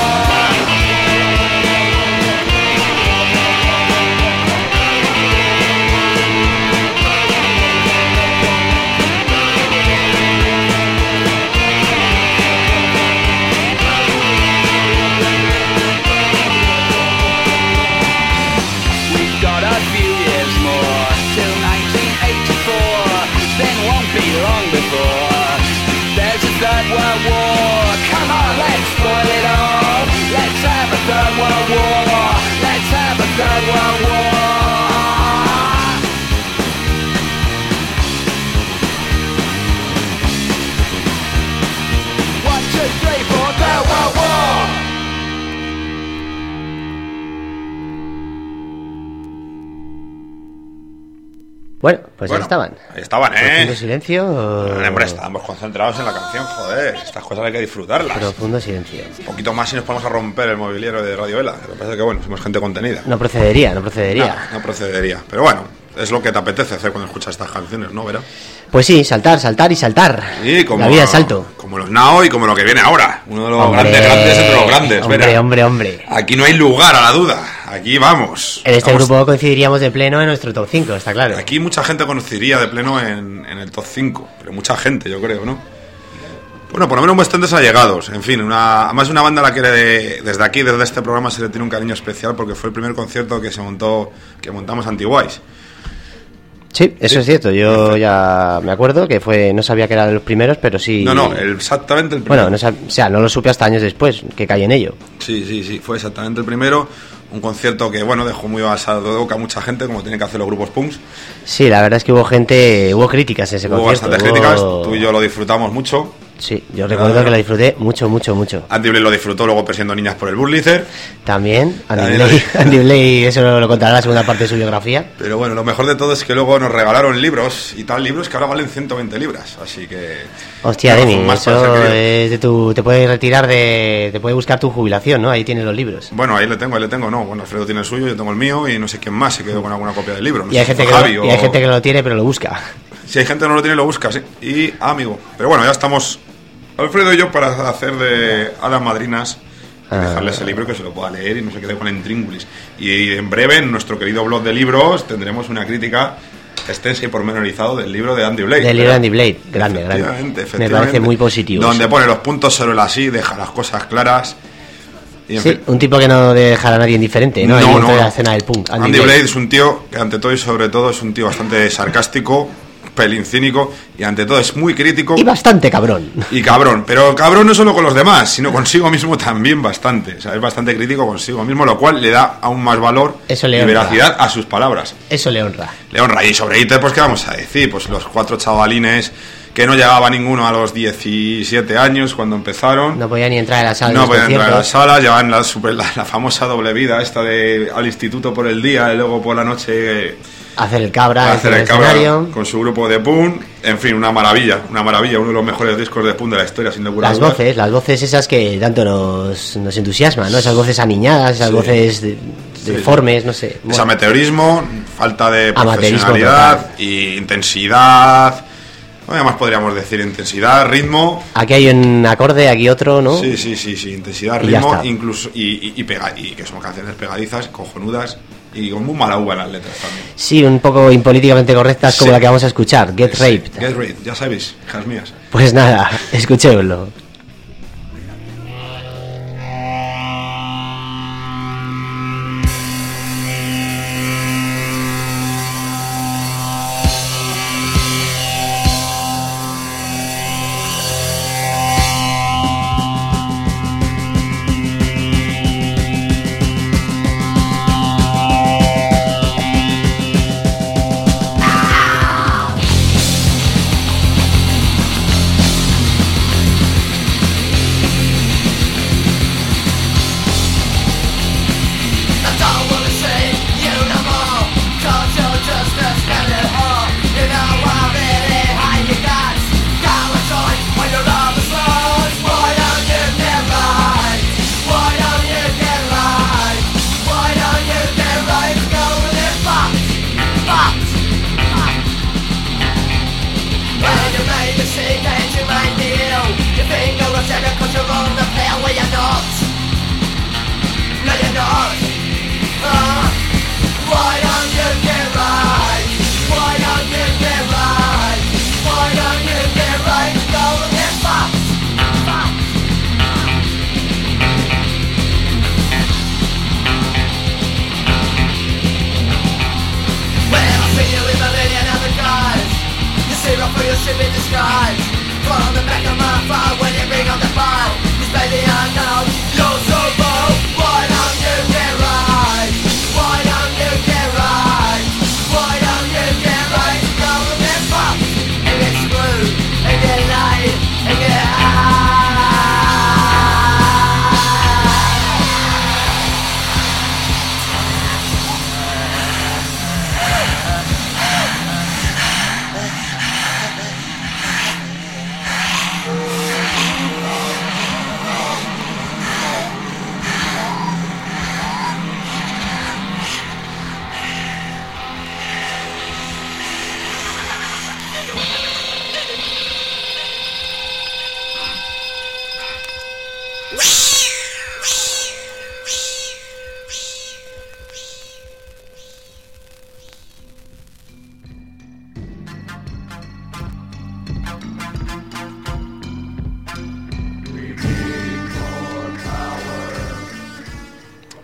Long before there's a third world war. Come on, let's spoil it all. Bueno, pues ahí estaban. Ahí estaban, Profundo silencio. Hombre, estábamos concentrados en la canción, joder. Estas cosas hay que disfrutarlas. Profundo silencio. Un poquito más y nos ponemos a romper el mobiliario de Radio Vela. Lo que pasa es que, bueno, somos gente contenida. No procedería. No procedería. Pero bueno, es lo que te apetece hacer cuando escuchas estas canciones, ¿no, Vera? Pues sí, saltar y saltar. Sí, como la vida es salto. Como los Nao y como lo que viene ahora. Uno de los grandes entre los grandes, Vera. Hombre. Aquí no hay lugar a la duda. Aquí vamos. En este grupo coincidiríamos de pleno en nuestro top 5, está claro. Aquí mucha gente coincidiría de pleno en el top 5. Pero mucha gente, yo creo, ¿no? Bueno, por lo menos bastantes allegados. En fin, además una banda a la que desde aquí, desde este programa, se le tiene un cariño especial porque fue el primer concierto que montamos Anti-Wise. Sí, eso es cierto. Yo ya me acuerdo que no sabía que eran los primeros, pero sí. No, exactamente el primero. Bueno, no lo supe hasta años después, que caí en ello. Sí, fue exactamente el primero. Un concierto que, bueno, dejó muy basado de boca a mucha gente, como tienen que hacer los grupos punks. Sí, la verdad es que hubo críticas en ese concierto. Bastantes críticas, tú y yo lo disfrutamos mucho. Sí, yo recuerdo que lo disfruté mucho. Andy Blade lo disfrutó luego persiguiendo niñas por el Burlitzer. También, Andy Blade, eso lo contará la segunda parte de su biografía. Pero bueno, lo mejor de todo es que luego nos regalaron libros, y tal, libros que ahora valen 120 libras, así que... Hostia, Demi, eso es de te puedes retirar te puedes buscar tu jubilación, ¿no? Ahí tienes los libros. Bueno, ahí le tengo, no, bueno, Alfredo tiene el suyo, yo tengo el mío, y no sé quién más se quedó con alguna copia del libro. No y hay gente que no lo tiene, pero lo busca. Si hay gente que no lo tiene, lo busca, sí. Y amigo, pero bueno, ya estamos... Alfredo y yo para hacer de a las madrinas y dejarle ese libro que se lo pueda leer y no se quede con el intríngulis. Y en breve en nuestro querido blog de libros tendremos una crítica extensa y pormenorizado del libro de Andy Blade. Del libro de Andy Blade, grande. Me parece muy positivo. Donde pone los puntos sobre las i, deja las cosas claras. Y sí, un tipo que no dejará a nadie indiferente, ¿no? No. La escena del punk. Andy Blade es un tío que ante todo y sobre todo es un tío bastante sarcástico, pelín cínico y ante todo es muy crítico y bastante cabrón, pero cabrón no solo con los demás sino consigo mismo también bastante, o sea, es bastante crítico consigo mismo, lo cual le da aún más valor y veracidad a sus palabras. Eso le honra. Y sobre Hitler, pues qué vamos a decir, pues los 4 chavalines que no llegaba ninguno a los 17 años cuando empezaron, no podían ni entrar a la sala, llevaban la famosa doble vida esta de al instituto por el día y luego por la noche hacer el cabra con su grupo de punk. En fin, una maravilla, uno de los mejores discos de punk de la historia, sin duda. Las voces esas que tanto nos entusiasman, ¿no? Esas voces aniñadas, esas voces deformes, no sé. Ese amateurismo, falta de profesionalidad y intensidad. Además podríamos decir intensidad, ritmo. Aquí hay un acorde, aquí otro, ¿no? Sí, intensidad, ritmo, incluso y que son canciones pegadizas, cojonudas. Y con muy mala uva en las letras también. Sí, un poco impolíticamente correctas como la que vamos a escuchar, Get Raped. Get Raped, ya sabéis, hijas mías. Pues nada, escuchémoslo.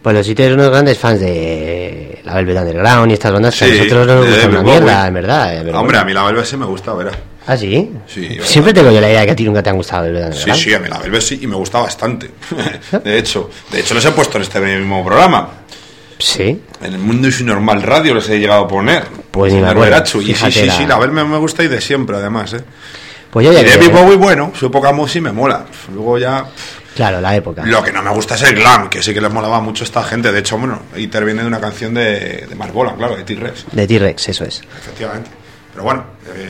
Pues los sitios unos grandes fans de la Velvet Underground y estas bandas que a nosotros no nos gusta una Bowie. mierda, en verdad. Hombre, bueno. A mí la Velvet sí me gusta, verá. ¿Ah, sí? Sí. Siempre tengo yo la idea de que a ti nunca te han gustado Velvet Underground. Sí, a mí la Velvet sí, y me gusta bastante. De hecho les he puesto en este mismo programa. Sí. En el Mundo y Normal Radio les he llegado a poner. Pues ni me acuerdo. Y sí, la Velvet me gusta y de siempre, además, Pues yo ya y David Bowie, bueno, su época sí me mola. Luego ya... Claro, la época. Lo que no me gusta es el glam, que sí que les molaba mucho a esta gente. De hecho, bueno, interviene de una canción de Mark Bolan, claro, de T-Rex. De T-Rex, eso es. Efectivamente. Pero bueno,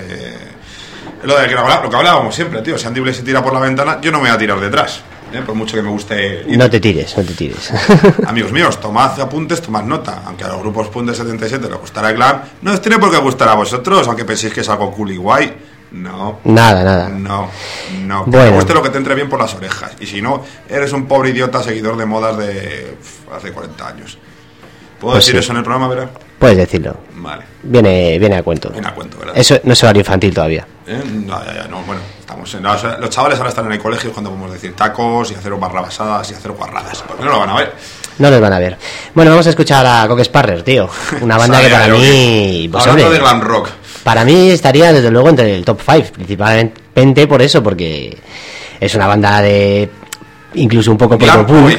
es lo que hablábamos siempre, tío. Si Andy Blake se tira por la ventana, yo no me voy a tirar detrás. Por mucho que me guste... No te tires. Amigos míos, tomad apuntes, tomad nota. Aunque a los grupos punk de 77 les gustará el glam, no os tiene por qué gustar a vosotros, aunque penséis que es algo cool y guay. No. Nada. No. Bueno. Que te guste lo que te entre bien por las orejas. Y si no, eres un pobre idiota seguidor de modas de hace 40 años. ¿Puedo decir eso en el programa, verdad? Puedes decirlo. Vale. Viene a cuento. Viene a cuento, ¿verdad? Eso no es horario infantil todavía. No, bueno, estamos en... Los chavales ahora están en el colegio cuando podemos decir tacos y hacer barrabasadas y hacer guarradas. ¿Por qué no lo van a ver? No los van a ver. Bueno, vamos a escuchar a Cock Sparrer, tío. Una banda que para mí... Pues, hablando de glam rock. Para mí estaría desde luego entre el top 5, principalmente por eso, porque es una banda de... incluso un poco punk.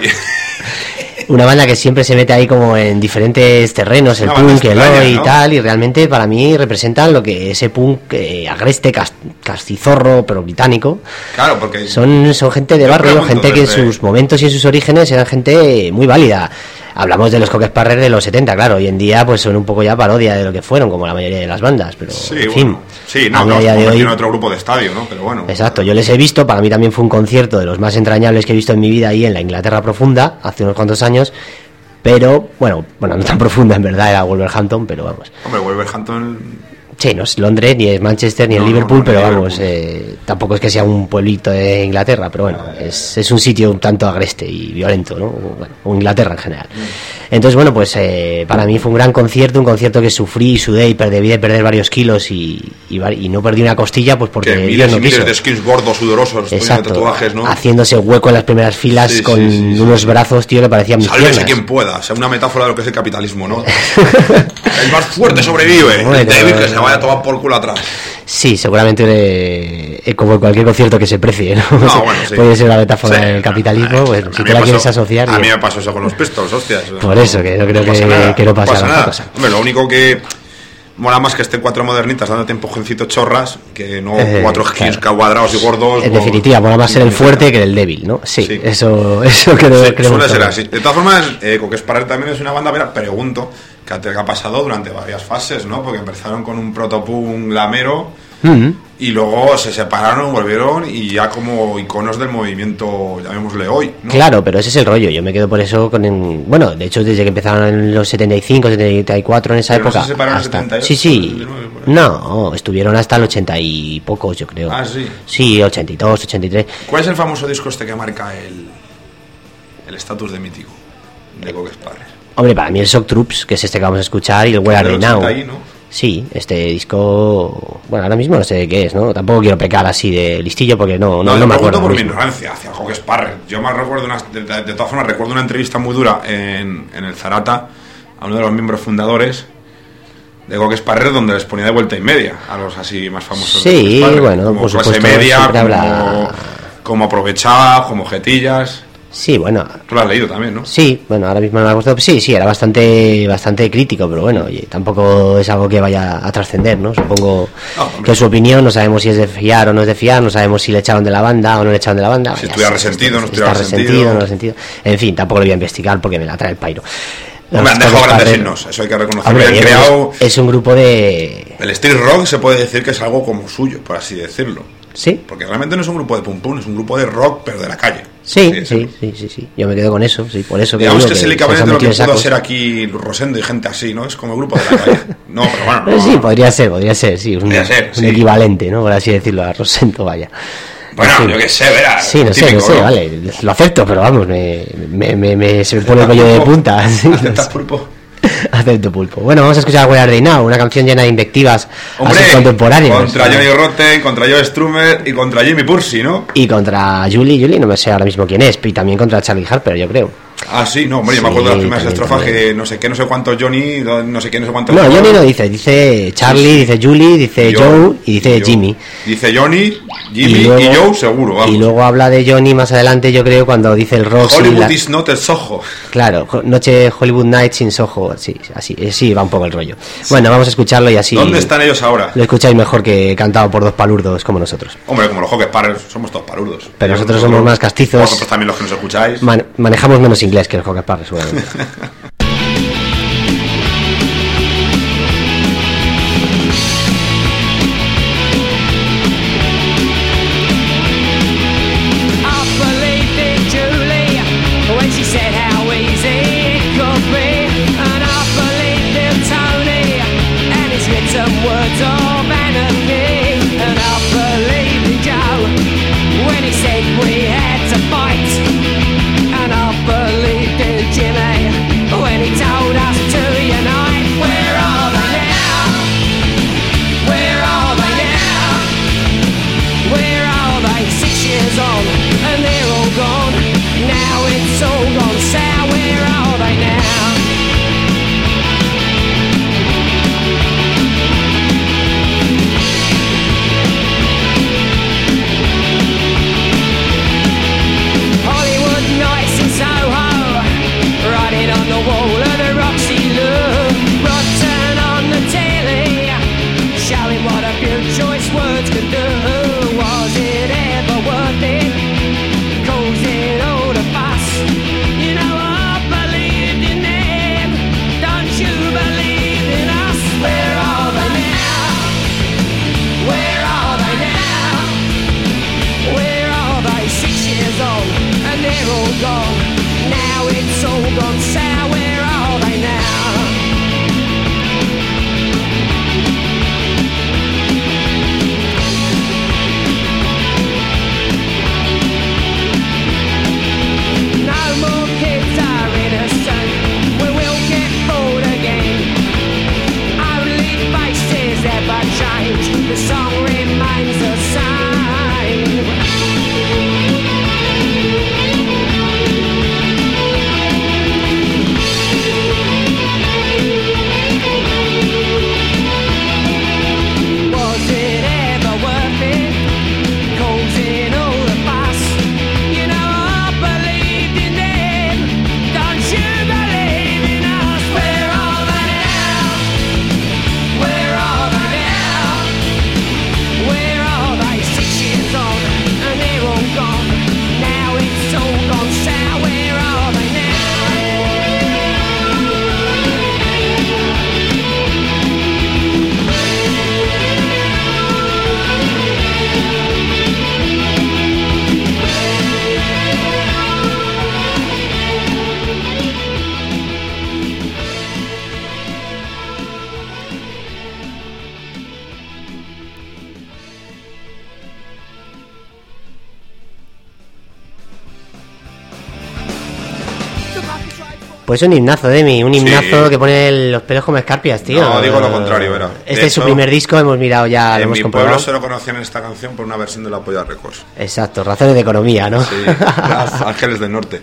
Una banda que siempre se mete ahí como en diferentes terrenos, el punk, el oi y tal, y realmente para mí representan lo que ese punk agreste, castizorro, pero británico. Claro, porque... Son gente de barrio, gente que en sus momentos y en sus orígenes eran gente muy válida. Hablamos de los Cock Sparrer de los 70, claro, hoy en día pues son un poco ya parodia de lo que fueron, como la mayoría de las bandas, pero sí, en fin. Bueno, sí, no, tiene otro grupo de estadio, ¿no? Pero bueno. Exacto, yo les he visto, para mí también fue un concierto de los más entrañables que he visto en mi vida ahí en la Inglaterra profunda, hace unos cuantos años, pero, bueno, no tan profunda en verdad, era Wolverhampton, pero vamos. Hombre, Wolverhampton... Sí, no es Londres, ni es Manchester, ni es Liverpool, pero vamos, tampoco es que sea un pueblito de Inglaterra, pero bueno, es un sitio un tanto agreste y violento, ¿no? Bueno, o Inglaterra en general. Entonces, bueno, pues para mí fue un gran concierto, un concierto que sufrí y sudé y debí de perder varios kilos y no perdí una costilla, pues porque miles y miles de skins gordos, sudorosos, tatuajes, ¿no? Haciéndose hueco en las primeras filas con unos brazos, tío, que parecían mis piernas. Sálvese quien pueda, o sea, una metáfora de lo que es el capitalismo, ¿no? El más fuerte sobrevive, bueno, el débil que se vaya a tomar por culo atrás. Sí, seguramente como cualquier concierto que se precie, ¿no? Bueno, sí. Puede ser una metáfora del capitalismo, bueno, si te la quieres asociar. A mí me pasó eso con los Pistols, hostias. Por eso, que no creo que no pase nada. Hombre, lo único que mola más que estén cuatro modernitas dando tiempo jovencitos chorras, que no cuatro skins cuadrados y gordos. En definitiva, mola más ser el fuerte que el débil, ¿no? Sí. Eso creo suele ser así. De todas formas, Cock Sparrer también es una banda, mira, pregunto, que ha pasado durante varias fases, ¿no? Porque empezaron con un protopunk lamero y luego se separaron, volvieron y ya como iconos del movimiento, llamémosle hoy, ¿no? Claro, pero ese es el rollo, yo me quedo por eso bueno, de hecho desde que empezaron en los 75, 74, en esa ¿Pero época no se separaron hasta... en 78? Sí, no, estuvieron hasta el 80 y pocos, yo creo. Ah, sí. Sí, 82, 83. ¿Cuál es el famoso disco que marca el estatus de mítico de Cock Sparrer? Hombre, para mí el Shock Troops, que es este que vamos a escuchar, y el Where Are They Now. ¿no? Sí, este disco, bueno, ahora mismo no sé de qué es, ¿no? Tampoco quiero pecar así de listillo porque no me acuerdo. Por mi ignorancia hacia Cock Sparrer. Yo me recuerdo de todas formas recuerdo una entrevista muy dura en el Zarata a uno de los miembros fundadores de Cock Sparrer, donde les ponía de vuelta y media a los así más famosos. Sí, de bueno, como por clase supuesto, media, como aprovechaba, como jetillas. Sí, bueno. Tú lo has leído también, ¿no? Sí, bueno, ahora mismo no me ha gustado. Sí, era bastante crítico, pero bueno, oye, tampoco es algo que vaya a trascender, ¿no? Supongo que su opinión, no sabemos si es de fiar o no es de fiar, no sabemos si le echaron de la banda o no le echaron de la banda. Si estuviera resentido, no estuviera resentido. No resentido. En fin, tampoco lo voy a investigar porque me la trae el pairo. Me han dejado grandes signos, eso hay que reconocerlo. Es un grupo de... El street rock se puede decir que es algo como suyo, por así decirlo. Sí. Porque realmente no es un grupo de pum pum, es un grupo de rock, pero de la calle. Sí. Yo me quedo con eso, sí, por eso que digamos que es el equivalente de lo que pudo ser aquí Rosendo y gente así, ¿no? Es como el grupo de la calle. No, pero bueno. No, sí, podría ser, sí. Un equivalente, ¿no? Por así decirlo, a Rosendo, vaya. Bueno, yo qué sé, verá. Sí, no sé, vale, lo acepto, pero vamos, se me pone el vello de punta. ¿Aceptas pulpo? Acepto pulpo. Bueno, vamos a escuchar Where Are They Now, una canción llena de invectivas contemporáneas. Contra Johnny Rotten, contra Joe Strummer y contra Jimmy Pursey, ¿no? Y contra Julie, no me sé ahora mismo quién es, y también contra Charlie Harper, yo creo. Ah, sí, no, hombre, yo me acuerdo de las primeras estrofas que no sé qué, no sé cuántos Johnny, no sé qué, no sé cuántos... No, Johnny no dice Charlie, dice Julie, dice Joe y dice Jimmy. Dice Johnny, Jimmy y Joe seguro, vamos. Y luego habla de Johnny más adelante, yo creo, cuando dice el Roxy. Hollywood is not el Soho. Claro, noche Hollywood Nights in Soho, sí, así va un poco el rollo. Bueno, vamos a escucharlo y así... ¿Dónde están ellos ahora? Lo escucháis mejor que cantado por dos palurdos como nosotros. Hombre, como los Hockey Parers, somos todos palurdos. Pero nosotros somos más castizos. Vosotros también los que nos escucháis. Manejamos menos inglés que los Hockey Parers, seguramente. Pues un himnazo, Demi, un himnazo que pone los pelos como escarpias, tío. No, digo lo contrario, verá. Este es su primer disco, hemos mirado ya, lo hemos comprobado. En mi pueblo solo conocían esta canción por una versión de La Polla Records. Exacto, razones de economía, ¿no? Sí, Ángeles del Norte.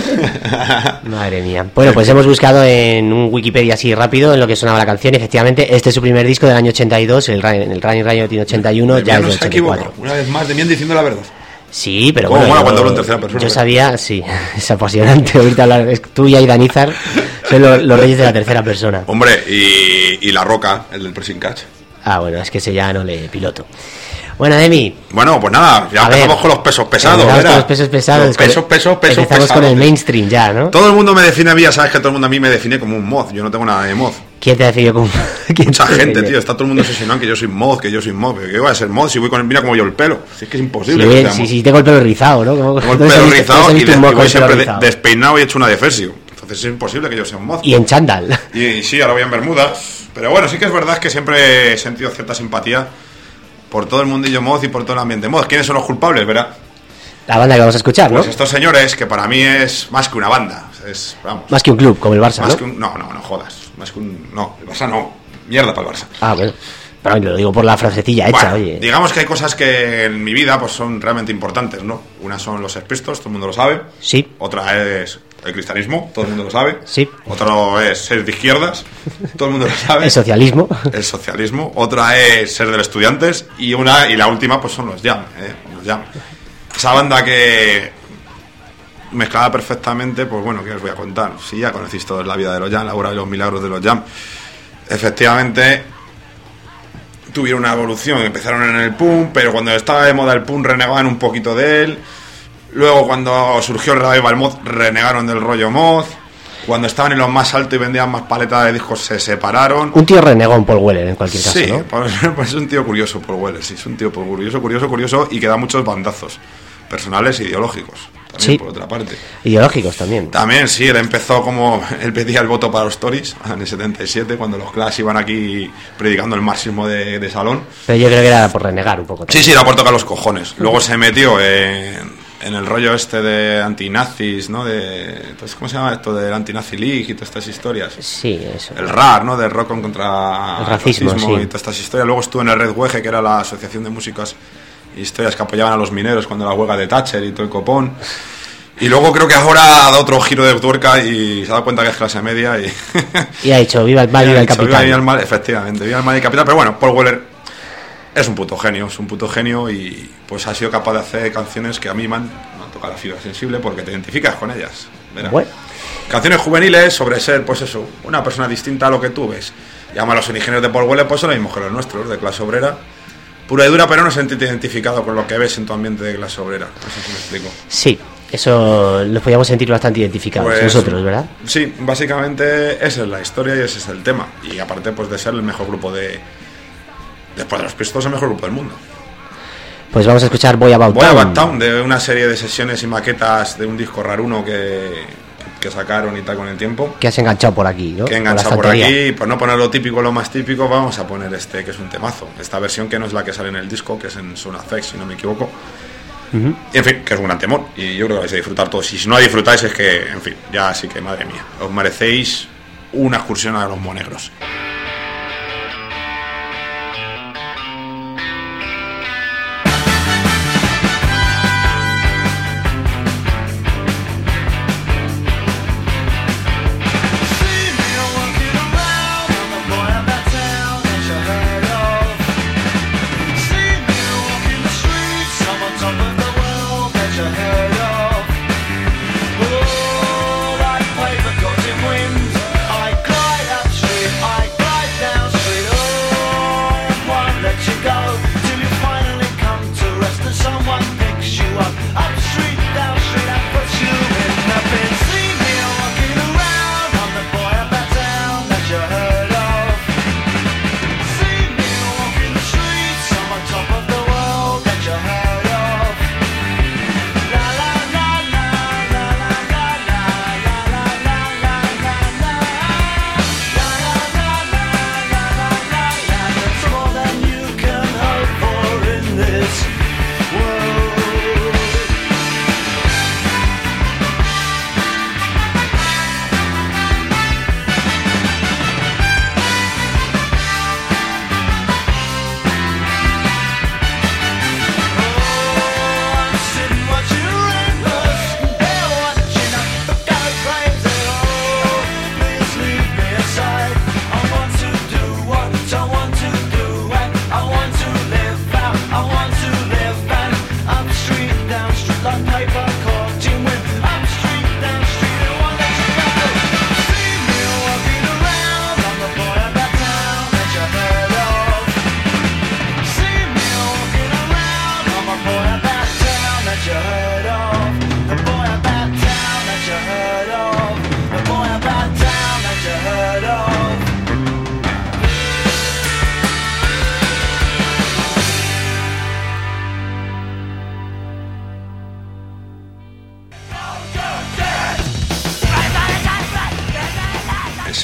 Madre mía. Bueno, pues hemos buscado en un Wikipedia así rápido en lo que sonaba la canción. Efectivamente, este es su primer disco del año 82, el Running Riot tiene 81, ya es del 84. Una vez más, Demian diciendo la verdad. Sí, pero bueno, cuando hablo en tercera persona. Yo sabía, sí, es apasionante ahorita hablar. Tú y Aidanizar son los reyes de la tercera persona. Hombre, y La Roca, el del Pressing Catch. Ah, bueno, es que ese ya no le piloto. Bueno, Demi. Bueno, pues nada, ya empezamos con los pesos pesados. Con los pesos pesados. Los pesos empezamos pesados. Con el mainstream ya, ¿no? Todo el mundo me define a mí, ya sabes que todo el mundo a mí me define como un mod. Yo no tengo nada de mod. ¿Quién te define como Mucha gente, tío. Está todo el mundo obsesionado en que yo soy mod, que yo soy mod. ¿Qué voy a ser mod si voy con el... Mira como yo el pelo. Si es que es imposible. Sí, tengo el pelo rizado, ¿no? Tengo el pelo rizado y voy siempre despeinado y hecho una defesio. Entonces es imposible que yo sea un mod. Y en chándal. Y sí, ahora voy en bermudas. Pero bueno, sí que es verdad que siempre he sentido cierta simpatía por todo el mundillo mod y por todo el ambiente mod. ¿Quiénes son los culpables, verdad? La banda que vamos a escuchar, ¿no? Pues estos señores, que para mí es más que una banda. Es, vamos, más que un club, como el Barça, más ¿no? Que un, no jodas. Más que un... No, el Barça no. Mierda para el Barça. Ah, bueno. Pero lo digo por la frasecilla hecha, bueno, oye. Digamos que hay cosas que en mi vida pues son realmente importantes, ¿no? Una son los Sex Pistols, todo el mundo lo sabe. Sí. Otra es el cristianismo, todo el mundo lo sabe. Sí. Otro es ser de izquierdas, todo el mundo lo sabe. El socialismo. El socialismo. Otra es ser de los estudiantes. Y la última, pues son los Jam. Los Jam. Esa banda que mezclaba perfectamente, pues bueno, ¿qué os voy a contar? Sí, ya conocéis todos la vida de los Jam, la obra de los milagros de los Jam. Efectivamente, tuvieron una evolución, empezaron en el punk, pero cuando estaba de moda el punk renegaban un poquito de él. Luego cuando surgió el revival mod, renegaron del rollo mod. Cuando estaban en los más altos y vendían más paletas de discos, se separaron. Un tío renegón, Paul Weller, en cualquier caso, sí, ¿no? Pues es un tío curioso, Paul Weller, sí, es un tío curioso y que da muchos bandazos personales e ideológicos. También, sí. Por otra parte. Ideológicos también. También, sí, él empezó como... Él pedía el voto para los Tories en el 77, cuando los Clash iban aquí predicando el marxismo de salón. Pero yo creo que era por renegar un poco también. Sí, era por tocar los cojones. Luego se metió en el rollo este de antinazis, ¿no? Entonces, ¿cómo se llama esto? Del Anti-Nazi League y todas estas historias. Sí, eso. El RAR, ¿no? De Rock contra el racismo sí. Y todas estas historias. Luego estuvo en el Red Wege, que era la asociación de músicas e historias que apoyaban a los mineros cuando la huelga de Thatcher y todo el copón. Y luego creo que ahora ha dado otro giro de tuerca y se ha dado cuenta que es clase media y... ha dicho, viva el mal y viva el capital. Viva el mal, efectivamente, viva el mal y el capital. Pero bueno, Paul Weller es un puto genio y pues ha sido capaz de hacer canciones que a mí me han tocado la fibra sensible porque te identificas con ellas. Bueno. Canciones juveniles sobre ser, pues eso, una persona distinta a lo que tú ves. Llama a los ingenieros de Paul Weller, pues son los mismos que los nuestros, de clase obrera. Pura y dura, pero no sentirte identificado con lo que ves en tu ambiente de clase obrera. No sé si me explico. Sí, eso lo podíamos sentir bastante identificados pues, nosotros, ¿verdad? Sí, básicamente esa es la historia y ese es el tema. Y aparte, pues de ser el mejor grupo después de los Pistols, el mejor grupo del mundo. Pues vamos a escuchar Boy About Town, de una serie de sesiones y maquetas de un disco raruno que sacaron y tal con el tiempo. Que has enganchado por aquí, ¿no? Que he enganchado por aquí, por no poner lo típico, lo más típico, vamos a poner este, que es un temazo. Esta versión que no es la que sale en el disco, que es en Sound Effects, si no me equivoco. Y en fin, que es un gran temor. Y yo creo que vais a disfrutar todos. Y si no la disfrutáis es que, en fin, ya sí que, madre mía, os merecéis una excursión a los Monegros. I glide up street, I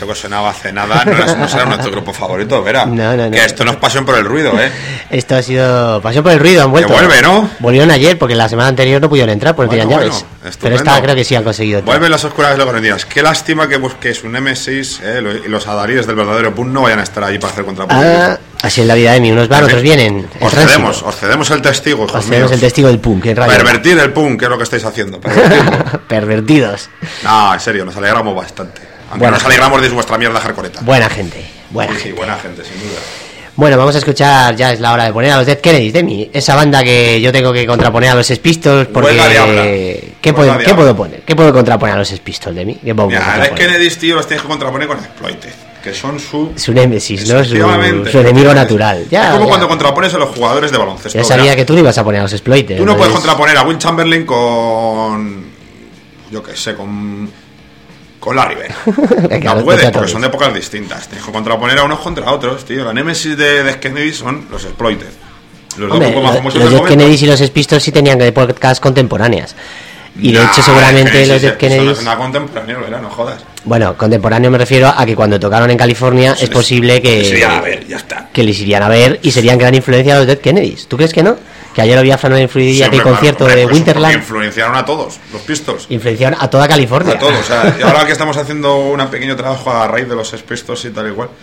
eso que sonaba hace nada no será nuestro grupo favorito, Vera. No. Que esto no es Pasión por el Ruido, ¿eh? Esto ha sido Pasión por el Ruido, han vuelto. Que vuelve, ¿no? Volvieron ayer porque la semana anterior no pudieron entrar porque tenían llaves. Pero esta creo que sí han conseguido entrar. Vuelven las oscuras localidades. Qué lástima que su Nemesis y los adaríes del verdadero punk no vayan a estar ahí para hacer contrapunto. Así es la vida de mí, unos van, otros vienen. Os cedemos el testigo, hijos míos. Os cedemos el testigo del punk, en radio. Pervertir el punk, que es lo que estáis haciendo. Pervertidos. No, en serio, nos alegramos bastante. Aunque nos alegramos de vuestra mierda hardcoreta. Buena gente. Sí, buena gente, sin duda. Bueno, vamos a escuchar, ya es la hora de poner a los Dead Kennedys, Demi, esa banda que yo tengo que contraponer a los Sex Pistols, porque... ¿Qué puedo poner? ¿Qué puedo contraponer a los Sex Pistols, Demi? Mira, a Dead Kennedys, tío, los tienes que contraponer con Exploited, que son su némesis, ¿no? Su enemigo natural. Es como cuando contrapones a los jugadores de baloncesto. Ya sabía que tú no ibas a poner a los Exploited. Tú no puedes contraponer a Will Chamberlain con... yo qué sé, con Larry Bird. No puedes, porque son de épocas distintas. Tienes que contraponer a unos contra otros, tío. La némesis de Dead Kennedys son los Exploited. Los Dead Kennedys y los Sex Pistols sí tenían épocas contemporáneas. Y de hecho seguramente los Dead Kennedys... No es contemporáneo, ¿verdad? No jodas. Bueno, contemporáneo me refiero a que cuando tocaron en California es posible que... Les irían a ver, ya está. Que les irían a ver y serían gran influencia a los Dead Kennedys. ¿Tú crees que no? Que ayer Biafra no influiría aquel concierto de Winterland. Influenciaron a todos, los Pistols. Influenciaron a toda California. A todos, o sea, y ahora que estamos haciendo un pequeño trabajo a raíz de los Pistols y tal y cual.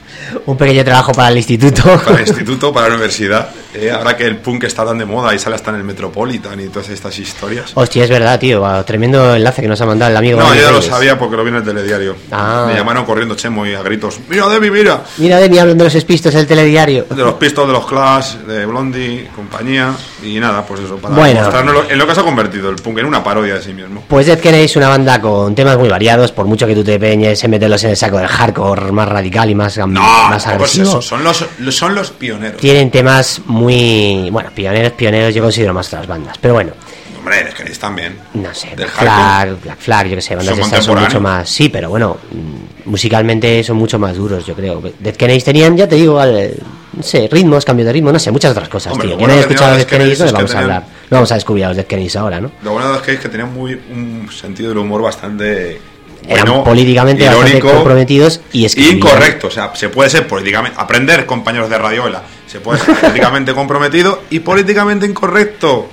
Un pequeño trabajo para el instituto. Para el instituto, para la universidad. Ahora que el punk está tan de moda y sale hasta en el Metropolitan y todas estas historias. Hostia, es verdad, tío. Tremendo enlace que nos ha mandado el amigo. No, yo ya lo sabía porque lo vi en el telediario. Me llamaron corriendo Chemo y a gritos. ¡Mira, Demi, mira! Mira, Demi, hablando de los Pistols, el telediario. De los Pistols, de los Clash, de Blondie, compañía. Y nada, pues eso, para mostrarnos en lo que se ha convertido el punk, en una parodia de sí mismo. Pues Dead Kennedys es una banda con temas muy variados. Por mucho que tú te peñes en meterlos en el saco del hardcore más radical y más agresivo. Pues eso, son los pioneros. Tienen temas muy... Bueno, pioneros yo considero más otras bandas, pero bueno. Hombre, Dead Kennedys también. No sé, Black Flag, yo que sé, bandas de estas son mucho más... Sí, pero bueno, musicalmente son mucho más duros, yo creo. Dead Kennedys tenían, ya te digo, no sé, ritmos, cambio de ritmo, no sé, muchas otras cosas, tío. Yo no he escuchado a Dead Kennedys, no les vamos a hablar. No vamos a descubrir a los Dead Kennedys ahora, ¿no? Lo bueno de Dead Kennedys es que tenían un sentido del humor bastante... Eran políticamente bastante comprometidos y escribían. Incorrecto, o sea, se puede ser políticamente... Aprender, compañeros de Radiola, se puede ser políticamente comprometido y políticamente incorrecto.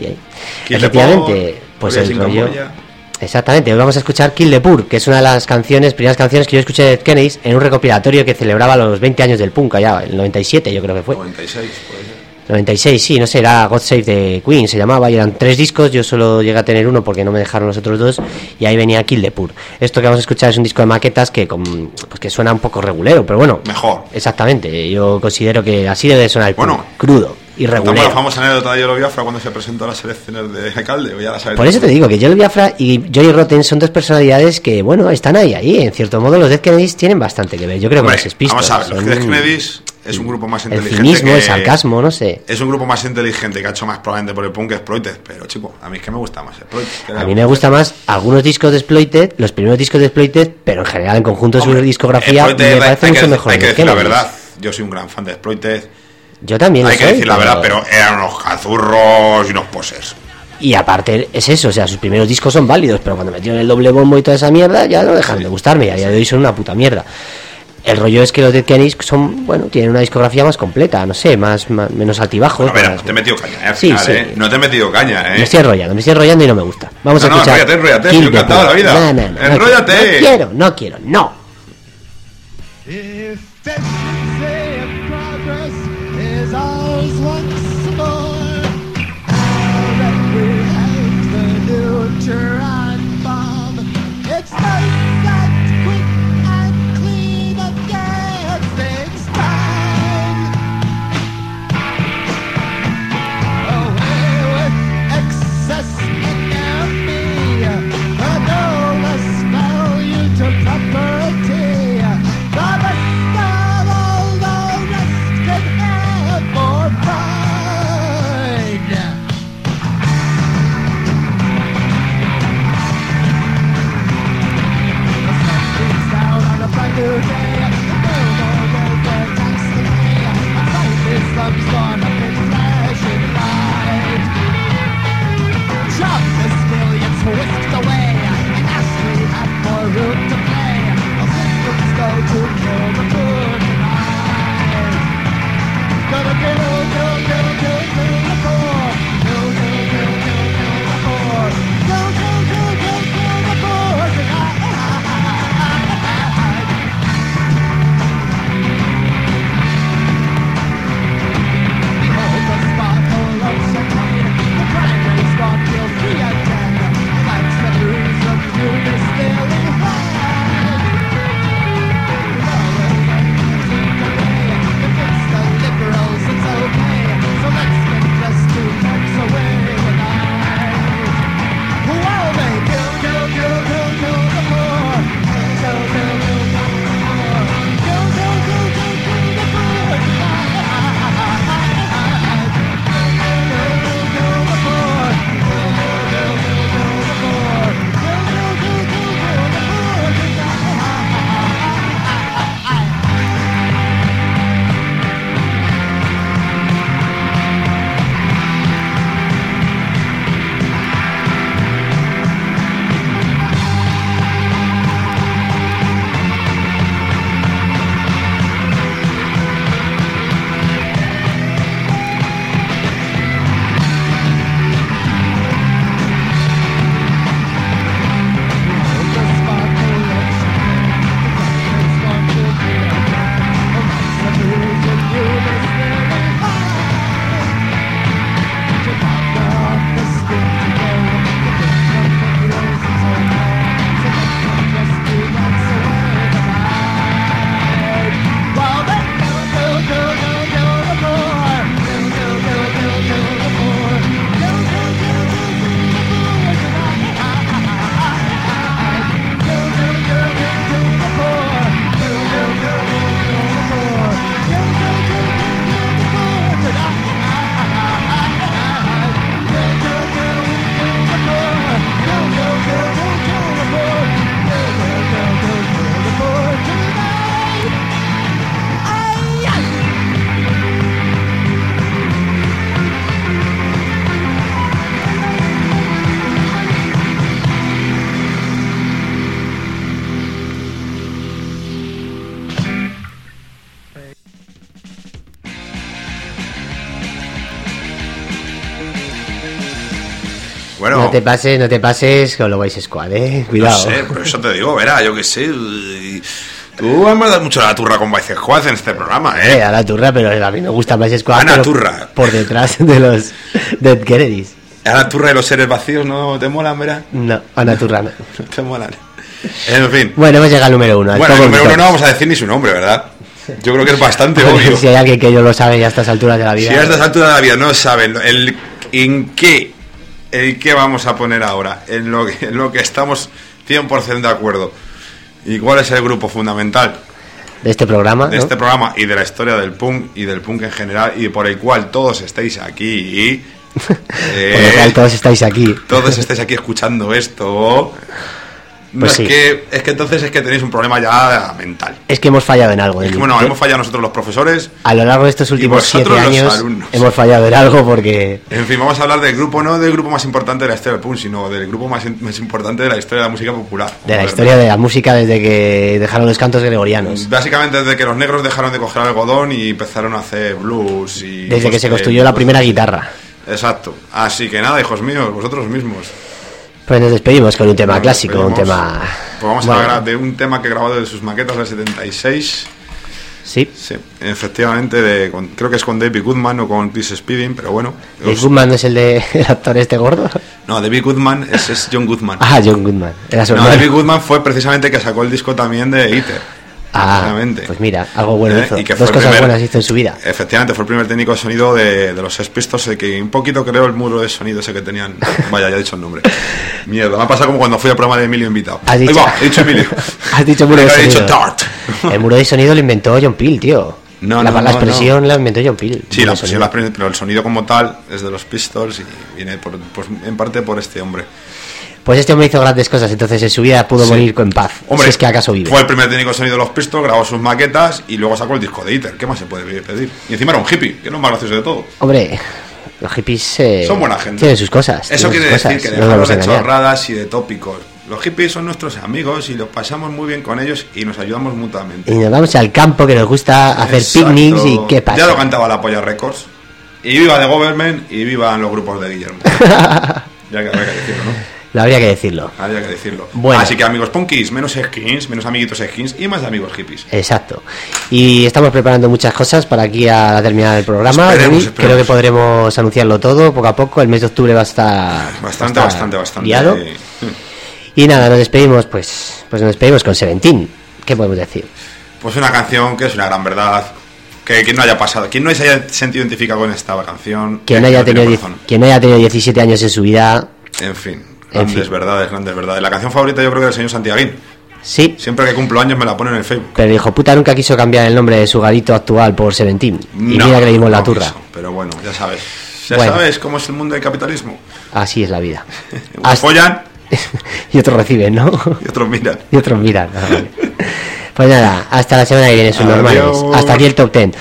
Efectivamente, pues el rollo... Exactamente, hoy vamos a escuchar Kill the Poor, que es una de las primeras canciones que yo escuché de Dead Kennedys en un recopilatorio que celebraba los 20 años del punk, allá, el 97 yo creo que fue. 96, puede ser. 96, sí, no sé, era God Save the Queen, se llamaba, y eran 3 discos, yo solo llegué a tener uno porque no me dejaron los otros 2, y ahí venía Kill the Poor. Esto que vamos a escuchar es un disco de maquetas que que suena un poco regulero, pero bueno. Mejor. Exactamente, yo considero que así debe sonar el punk, crudo y regulero. La famosa anécdota de Yolo Biafra cuando se presentó a las elecciones de alcalde, ya la sabes. Por eso te digo que Yolo Biafra y Joey Rotten son dos personalidades que, bueno, están ahí, en cierto modo los Dead Kennedys tienen bastante que ver, yo creo que los Pistols. Vamos a ver, los Dead Kennedys es un grupo más inteligente. El cinismo, el sarcasmo, no sé. Es un grupo más inteligente que ha hecho más probablemente por el punk que Exploited, pero chico, a mí es que me gusta más Exploited. A mí me gusta más algunos discos de Exploited, los primeros discos de Exploited, pero en general en conjunto de su discografía me parece mucho mejor. Hay que decir la verdad, yo soy un gran fan de Exploited. Yo también hay que decir la verdad, pero eran unos cazurros y unos posers. Y aparte es eso, o sea, sus primeros discos son válidos, pero cuando metieron el doble bombo y toda esa mierda ya no dejan de gustarme, y a día de hoy son una puta mierda. El rollo es que los Dead Kennedys son, bueno, tienen una discografía más completa, no sé, menos altibajos. A ver, no te he metido caña, al final, sí. No te he metido caña, Me estoy enrollando y no me gusta. Vamos a escuchar. No, enróllate, yo he encantado la vida. Enróllate. No quiero. Property, the rest of all the rest can have more fun. Bueno, no te pases con los Vice Squad, cuidado. No sé, por eso te digo, verá, yo qué sé. Tú has mandado mucho a la turra con Vice Squad en este programa, A la turra, pero a mí me gusta Vice Squad. A la turra. Por detrás de los Dead Kennedys. A la turra de los seres vacíos, ¿no te molan, verá? No, a la turra no. No te molan. En fin. Bueno, hemos llegado al número 1. Bueno, el número 1 no vamos a decir ni su nombre, ¿verdad? Yo creo que es bastante obvio. Si hay alguien que yo lo sabe ya a estas alturas de la vida. Si a estas alturas de la vida no saben en qué vamos a poner ahora, en lo que estamos 100% de acuerdo. ¿Y cuál es el grupo fundamental? De este programa. De este programa y de la historia del punk y del punk en general y por el cual todos estáis aquí. Por el cual todos estáis aquí. Todos estáis aquí escuchando esto. No, Pues sí. es que entonces es que tenéis un problema ya mental. Es que hemos fallado en algo. Hemos fallado nosotros los profesores. A lo largo de estos últimos 7 años alumnos. hemos fallado en algo porque... En fin, vamos a hablar del grupo, no del grupo más importante de la historia del punk, sino del grupo más importante de la historia de la música popular. De la historia de la música desde que dejaron los cantos gregorianos. Básicamente desde que los negros dejaron de coger algodón y empezaron a hacer blues. Y desde que se construyó la primera guitarra. Exacto. Así que nada, hijos míos, vosotros mismos. Pues nos despedimos con un tema clásico, un tema... Pues vamos a hablar de un tema que he grabado de sus maquetas del 76. Sí, efectivamente, creo que es con David Goodman o con Chris Spedding, pero bueno. ¿David Goodman no es el actor este gordo? No, David Goodman es John Goodman. John Goodman. No, David Goodman fue precisamente que sacó el disco también de Eater. Pues mira, algo bueno hizo. Y que Dos cosas buenas hizo en su vida. Efectivamente, fue el primer técnico de sonido de los Sex Pistols, que un poquito creó el muro de sonido ese que tenían. Vaya, ya he dicho el nombre. Mierda, me ha pasado como cuando fui al programa de Emilio invitado. He dicho Emilio. Has dicho muro de sonido. He dicho Dart. El muro de sonido lo inventó John Peel, tío. La expresión la inventó John Peel. Sí, la expresión, pero el sonido como tal es de los Pistols y viene en parte por este hombre. Pues este hombre hizo grandes cosas, entonces en su vida pudo morir en paz. Hombre, si es que acaso vive. Fue el primer técnico de sonido de los Pistols, grabó sus maquetas y luego sacó el disco de Eater. ¿Qué más se puede pedir? Y encima era un hippie, que es lo más gracioso de todo. Hombre, los hippies son buena gente. Tienen sus cosas. Eso quiere decir que dejamos de chorradas y de tópicos. Los hippies son nuestros amigos y los pasamos muy bien con ellos y nos ayudamos mutuamente. Y nos vamos al campo, que nos gusta hacer picnics y qué pasa. Ya lo cantaba la Polla Records. Y viva The Government y vivan los grupos de Guillermo. Ya que habría que decirlo, ¿no? Habría que decirlo. Habría que decirlo. Bueno. Así que amigos punkis, menos skins, menos amiguitos skins y más amigos hippies. Exacto. Y estamos preparando muchas cosas para aquí a terminar el programa. Esperemos. Creo que podremos anunciarlo todo poco a poco. El mes de octubre va a estar bastante guiado. Y nada, nos despedimos, pues nos despedimos con Seventeen. ¿Qué podemos decir? Pues una canción que es una gran verdad. Que quien no haya pasado, quien no se haya sentido identificado con esta canción, quien haya tenido 17 años en su vida. En fin. Grandes verdades. La canción favorita yo creo que del señor Santiaguín. Sí. Siempre que cumplo años me la ponen en el Facebook. Pero el hijo puta nunca quiso cambiar el nombre de su garito actual por Seventeen. Y mira que le dimos la turra. Pero bueno, ya sabes. ¿Sabes cómo es el mundo del capitalismo? Así es la vida. Unos follan. Y otros reciben, ¿no? Y otros miran. Vale. Pues nada, hasta la semana que viene, sus normales. Hasta aquí el Top 10.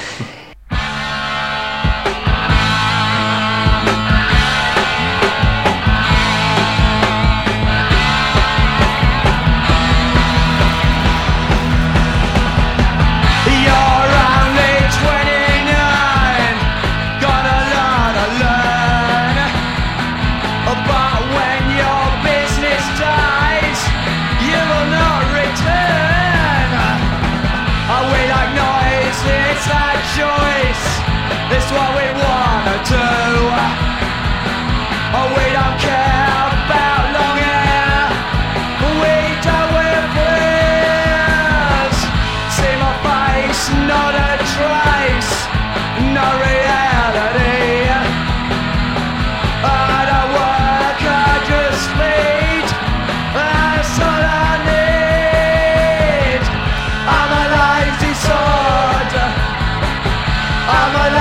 I'm a